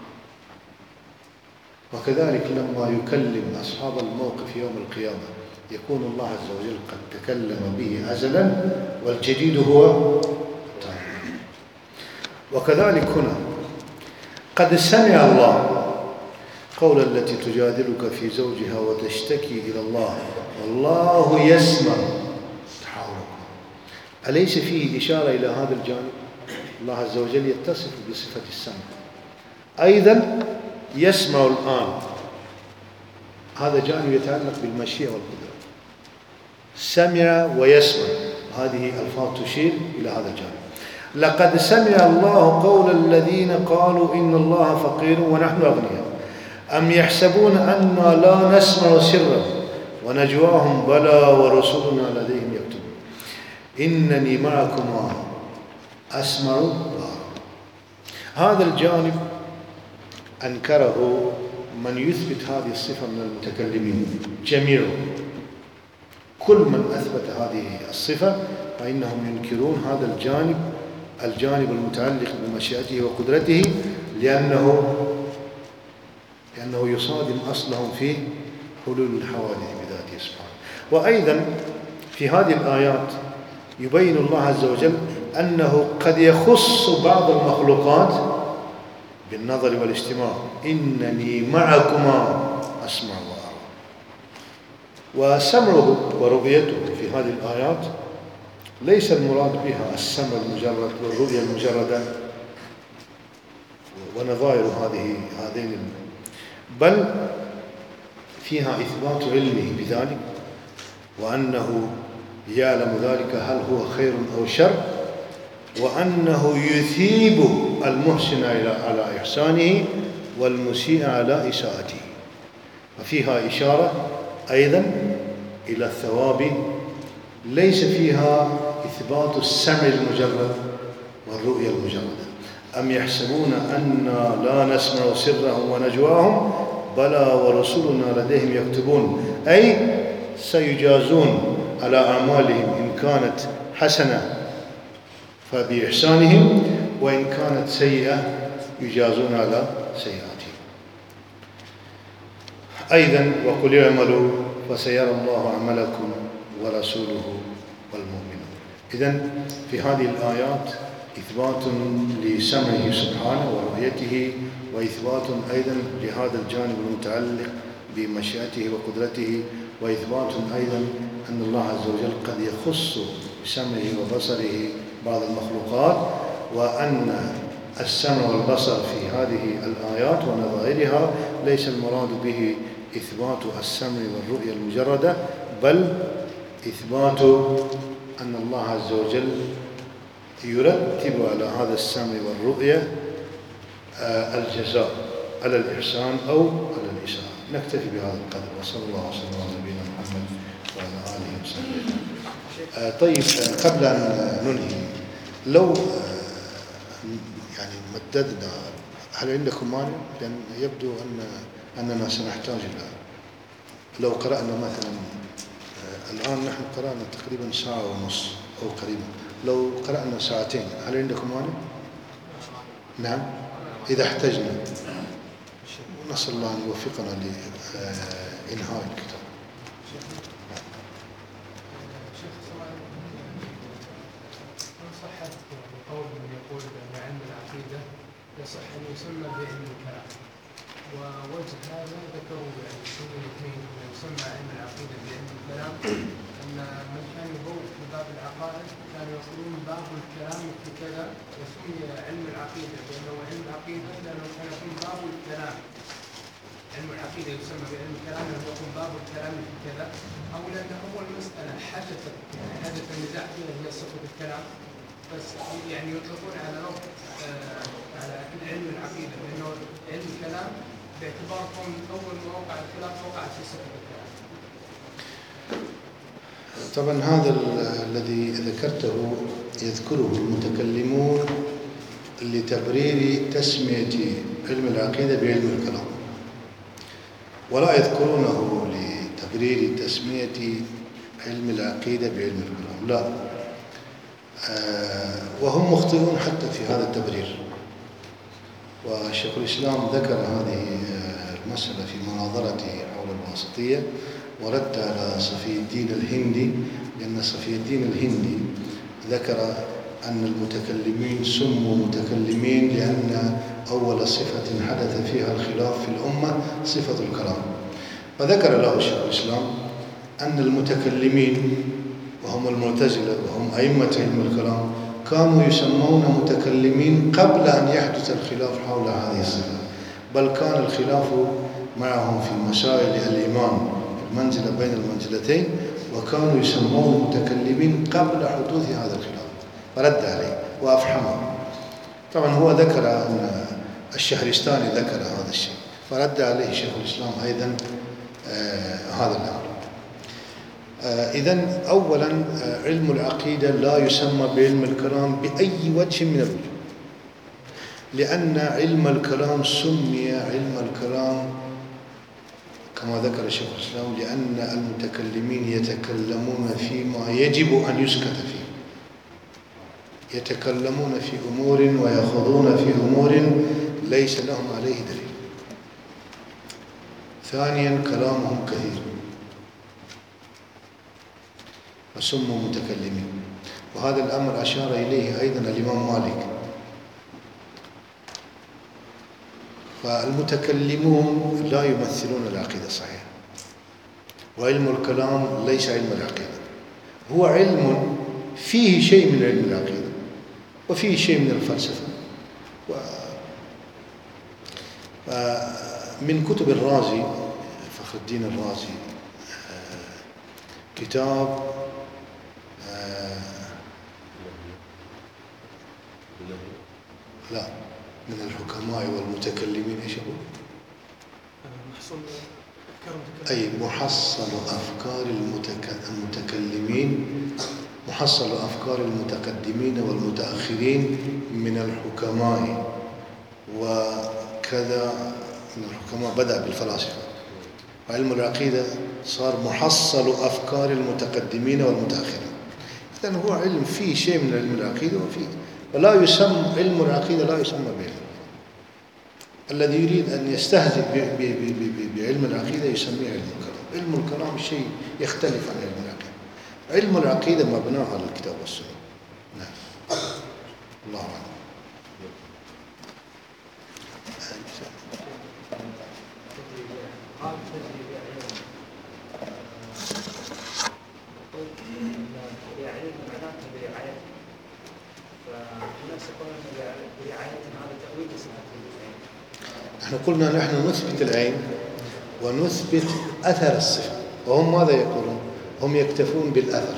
وكذلك لما يكلم أصحاب الموقف يوم القيامة يكون الله عز وجل قد تكلم به أزلا، والجديد هو التعلق. وكذلك هنا قد سمع الله قول التي تجادلك في زوجها وتشتكي إلى الله والله يسمع تحاوركم. أليس فيه إشارة إلى هذا الجانب؟ الله عز وجل يتصف بصفة السمع، أيضا يسمع الآن، هذا جانب يتعلق بالمشيئة والقدرة. سمع ويسمع هذه ألفاظ تشير إلى هذا الجانب. لقد سمع الله قول الذين قالوا إن الله فقير ونحن أغنياء أم يحسبون أننا لا نسمع سرا ونجواهم بلى ورسلنا لديهم يكتبون إنني معكما أسمع وأرى. هذا الجانب أنكره من يثبت هذه الصفة من المتكلمين جميعهم. كل من أثبت هذه الصفة فإنهم ينكرون هذا الجانب المتعلق بمشيئته وقدرته، لأنه يصادم أصلهم في حلول الحوادث بذاته سبحانه. وأيضا في هذه الآيات يبين الله عز وجل أنه قد يخص بعض المخلوقات بالنظر والاستماع، إنني معكما أسمع وأرى. وسمعه ورؤيته في هذه الآيات ليس المراد بها السمع المجرد والرؤية المجردة ونظائر هذين، بل فيها إثبات علمه بذلك، وأنه يعلم ذلك هل هو خير أو شر، وأنه يثيب المحسن على إحسانه والمسيء على إساءته. وفيها إشارة أيضا إلى الثواب ليس فيها إثبات السمع المجرد والرؤية المجردة. أم يحسبون أنا لا نسمع سرهم ونجواهم بلى ورسلنا لديهم يكتبون، أي سيجازون على أعمالهم إن كانت حسنة فبإحسانهم، وإن كانت سيئة يجازون على سيئاتهم. أيضا وقل اعملوا فسيرى الله عملكم ورسوله والمؤمنون. إذن في هذه الآيات إثبات لسمعه سبحانه ورؤيته، وإثبات أيضا لهذا الجانب المتعلق بمشيئته وقدرته، وإثبات أيضا أن الله عز وجل قد يخص بسمعه وبصره بعض المخلوقات، وأن السمع والبصر في هذه الآيات ونظائرها ليس المراد به إثبات السمع والرؤية المجردة، بل إثبات أن الله عز وجل يرتب على هذا السمع والرؤية الجزاء على الإحسان أو على الإساءة. نكتفي بهذا القدر، وصلى الله وسلم على نبينا محمد وعلى آله وصحبه. طيب، قبل أن ننهي، لو يعني مددنا، هل عندكم مانع؟ لأن يبدو أننا سنحتاج إلى، لو قرأنا مثلا الآن نحن قرأنا تقريبا ساعة ونص أو قريبا، لو قرأنا ساعتين هل عندكم مانع؟ نعم، إذا احتجنا. نسأل الله أن يوفقنا لإنهاء الكتاب. صحت قول من يقول بأن علم العقيدة يصح أن يسمى بعلم الكلام، ووجه هذا ذكروا يعني يسمون اثنين، يسمى علم العقيدة بعلم الكلام أن من كان يقول في باب العقائد كانوا يقولون باب الكلام في كذا، وسمي علم العقيدة بأنه علم العقيدة لأنه كان يكون باب الكلام. علم العقيدة يسمى بعلم الكلام لأنه يكون باب الكلام في كذا، أو لأن أول مسألة حدث النزاع فيها هي صفة الكلام، بس يعني يطلقون على لفظ على علم العقيدة لأنه علم الكلام باعتبار كون أول ما وقع الخلاف وقع في صفة الكلام. طبعا هذا الذي ذكرته يذكره المتكلمون لتبرير تسمية علم العقيدة بعلم الكلام، ولا يذكرونه لتبرير تسمية علم العقيدة بعلم الكلام، لا. وهم مخطئون حتى في هذا التبرير. وشيخ الإسلام ذكر هذه المسألة في مناظرته حول الواسطية، ورد على صفي الدين الهندي، لأن صفي الدين الهندي ذكر أن المتكلمين سموا متكلمين لأن أول صفة حدث فيها الخلاف في الأمة صفة الكلام. فذكر له شيخ الإسلام أن المتكلمين وهم المعتزلة وهم أئمة علم الكلام كانوا يسمون متكلمين قبل أن يحدث الخلاف حول هذه الصفة، بل كان الخلاف معهم في مسائل الإيمان، المنزلة بين المنزلتين، وكانوا يسمون متكلمين قبل حدوث هذا الخلاف. فرد عليه وأفحمه. طبعا هو ذكر أن الشهرستاني ذكر هذا الشيء، فرد عليه شيخ الإسلام أيضا هذا الأمر. إذن أولا علم العقيدة لا يسمى بعلم الكلام بأي وجه من الوجوه، لأن علم الكلام سمي علم الكلام كما ذكر شيخ الإسلام لأن المتكلمين يتكلمون فيما يجب أن يسكت فيه، يتكلمون في أمور ويخوضون في أمور ليس لهم عليه دليل. ثانيا كلامهم كثير فسموا متكلمين، وهذا الأمر أشار إليه أيضا الإمام مالك. فالمتكلمون لا يمثلون العقيدة صحيح، وعلم الكلام ليس علم العقيدة، هو علم فيه شيء من علم العقيدة وفيه شيء من الفلسفة. من كتب الرازي فخر الدين الرازي كتاب لا من الحكماء والمتكلمين، ايش هو؟ أي محصل أفكار المتكلمين، محصل أفكار المتقدمين والمتأخرين من الحكماء، وكذا من الحكماء بدأ بالفلاسفة، وعلم العقيدة صار محصل أفكار المتقدمين والمتأخرين. إذن هو علم فيه شيء من علم العقيدة وفيه، ولا يسمى علم العقيدة، لا يسمى بعلم. الذي يريد أن يستهزئ بعلم العقيدة يسميه علم الكلام. علم الكلام شيء يختلف عن علم العقيدة. علم العقيدة مبناه على الكتاب والسنة. نعم. الله أعلم. نحن قلنا نحن نثبت العين ونثبت أثر الصفة، وهم ماذا يقولون؟ هم يكتفون بالأثر.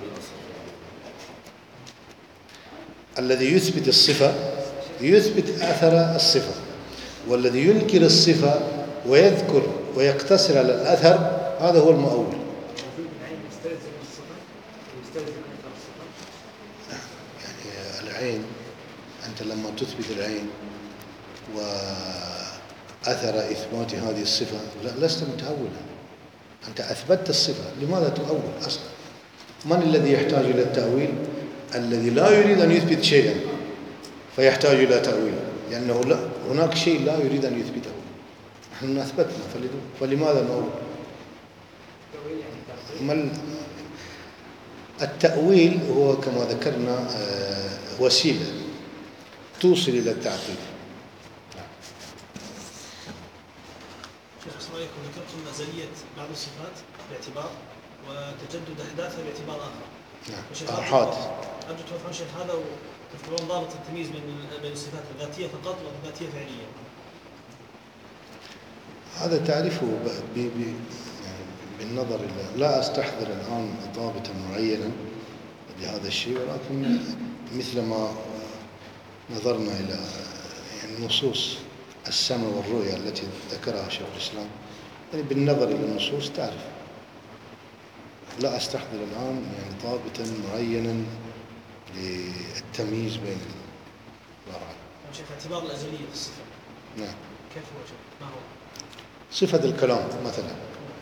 الذي يثبت الصفة يثبت أثر الصفة، والذي ينكر الصفة ويذكر ويقتصر على الأثر هذا هو المؤول. يعني العين، أنت لما تثبت العين وأثر إثبات هذه الصفة لست متأولا، أنت أثبتت الصفة، لماذا تؤول أصلا؟ من الذي يحتاج إلى التأويل؟ الذي لا يريد أن يثبت شيئا فيحتاج إلى تأويل، لأنه لا، هناك شيء لا يريد أن يثبته، نحن أثبتنا فلماذا نؤول؟ التأويل هو كما ذكرنا وسيلة توصل إلى التعقيد. شيخ السلام عليكم، ذكرتم أزلية بعض الصفات باعتبار وتجدد أحداثها باعتبار آخر. نعم. آحاد. أرجو توضحون شيخ هذا وتذكرون ضابط التمييز بين الصفات الذاتية فقط والذاتية فعلية. هذا تعرفه بالنظر إلى، لا أستحضر الآن ضابطا معينا لهذا الشيء، ولكن مثل ما نظرنا إلى يعني نصوص السمع والرؤية التي ذكرها شيخ الإسلام، يعني بالنظر إلى النصوص تعرف. لا أستحضر الآن يعني ضابطا معينا للتمييز بين الأربعة. شيخ اعتبار الأزلية في الصفة. نعم. كيف هو شيخ؟ ما هو؟ صفة الكلام مثلا،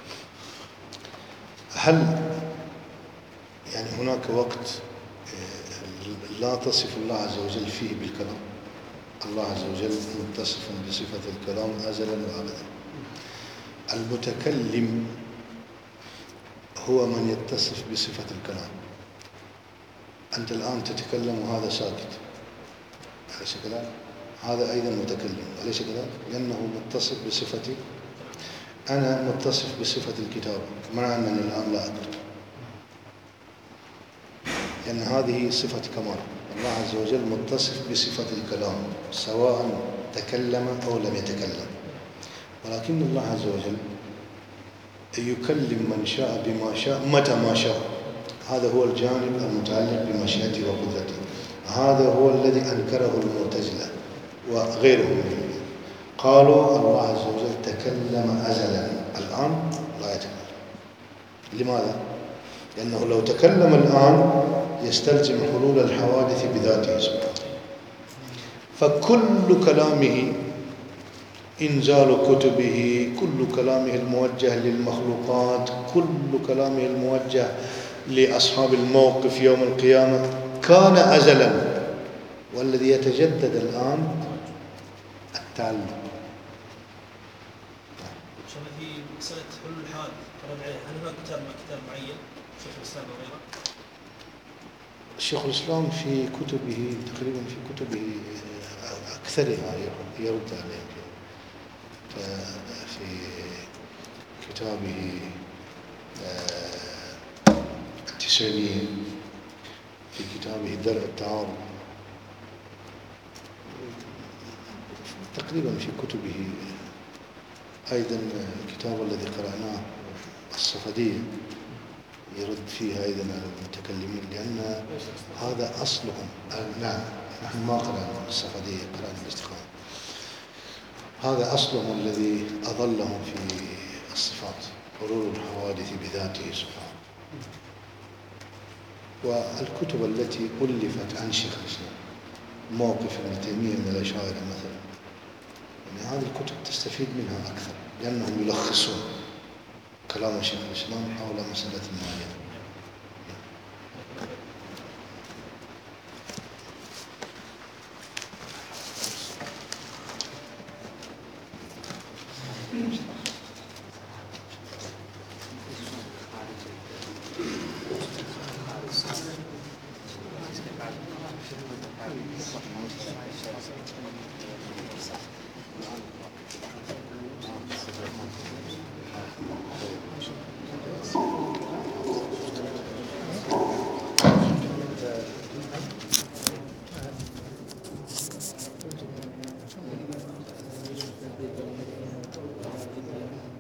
هل يعني هناك وقت لا تصف الله عز وجل فيه بالكلام؟ الله عز وجل متصف بصفة الكلام أزلا وأبدا. المتكلم هو من يتصف بصفة الكلام. أنت الآن تتكلم وهذا ساكت، أليس كذلك؟ هذا أيضا متكلم، أليس كذلك؟ لأنه متصف بصفتي. أنا متصف بصفة الكتاب، مع أنني الآن لا أكتب، لأن هذه صفة كمال. الله عز وجل متصف بصفة الكلام سواء تكلم أو لم يتكلم، ولكن الله عز وجل يكلم من شاء بما شاء متى ما شاء. هذا هو الجانب المتعلق بمشيئته وقدرته. هذا هو الذي أنكره المعتزلة وغيرهم منهم. قالوا الله عز وجل تكلم أزلا، الآن لا يتكلم. لماذا؟ لأنه لو تكلم الآن يستلزم حلول الحوادث بذاته سبحانه. فكل كلامه إنزال كتبه، كل كلامه الموجه للمخلوقات، كل كلامه الموجه لأصحاب الموقف يوم القيامة كان أزلا، والذي يتجدد الآن التعلق. في مسألة حلول الحوادث رد عليه، هل هناك كتاب معين شيخ الإسلام وغيره؟ الشيخ الإسلام في كتبه تقريبا، في كتبه أكثرها يرد عليه. في كتابه التسعينية، في كتابه درء التعارض، تقريبا في كتبه أيضا الكتاب الذي قرأناه الصفدية يرد فيها أيضا على المتكلمين، لأن هذا أصلهم. نعم، نحن ما قرأنا الصفدية، قرأنا الاستقامة. هذا أصلهم الذي أظلهم في الصفات، حلول الحوادث بذاته سبحانه. والكتب التي ألفت عن شيخ الإسلام، موقف ابن تيمية من الأشاعرة مثلا، يعني هذه الكتب تستفيد منها أكثر، لأنهم يلخصون كلام شيخ الإسلام حول مسألة معينة.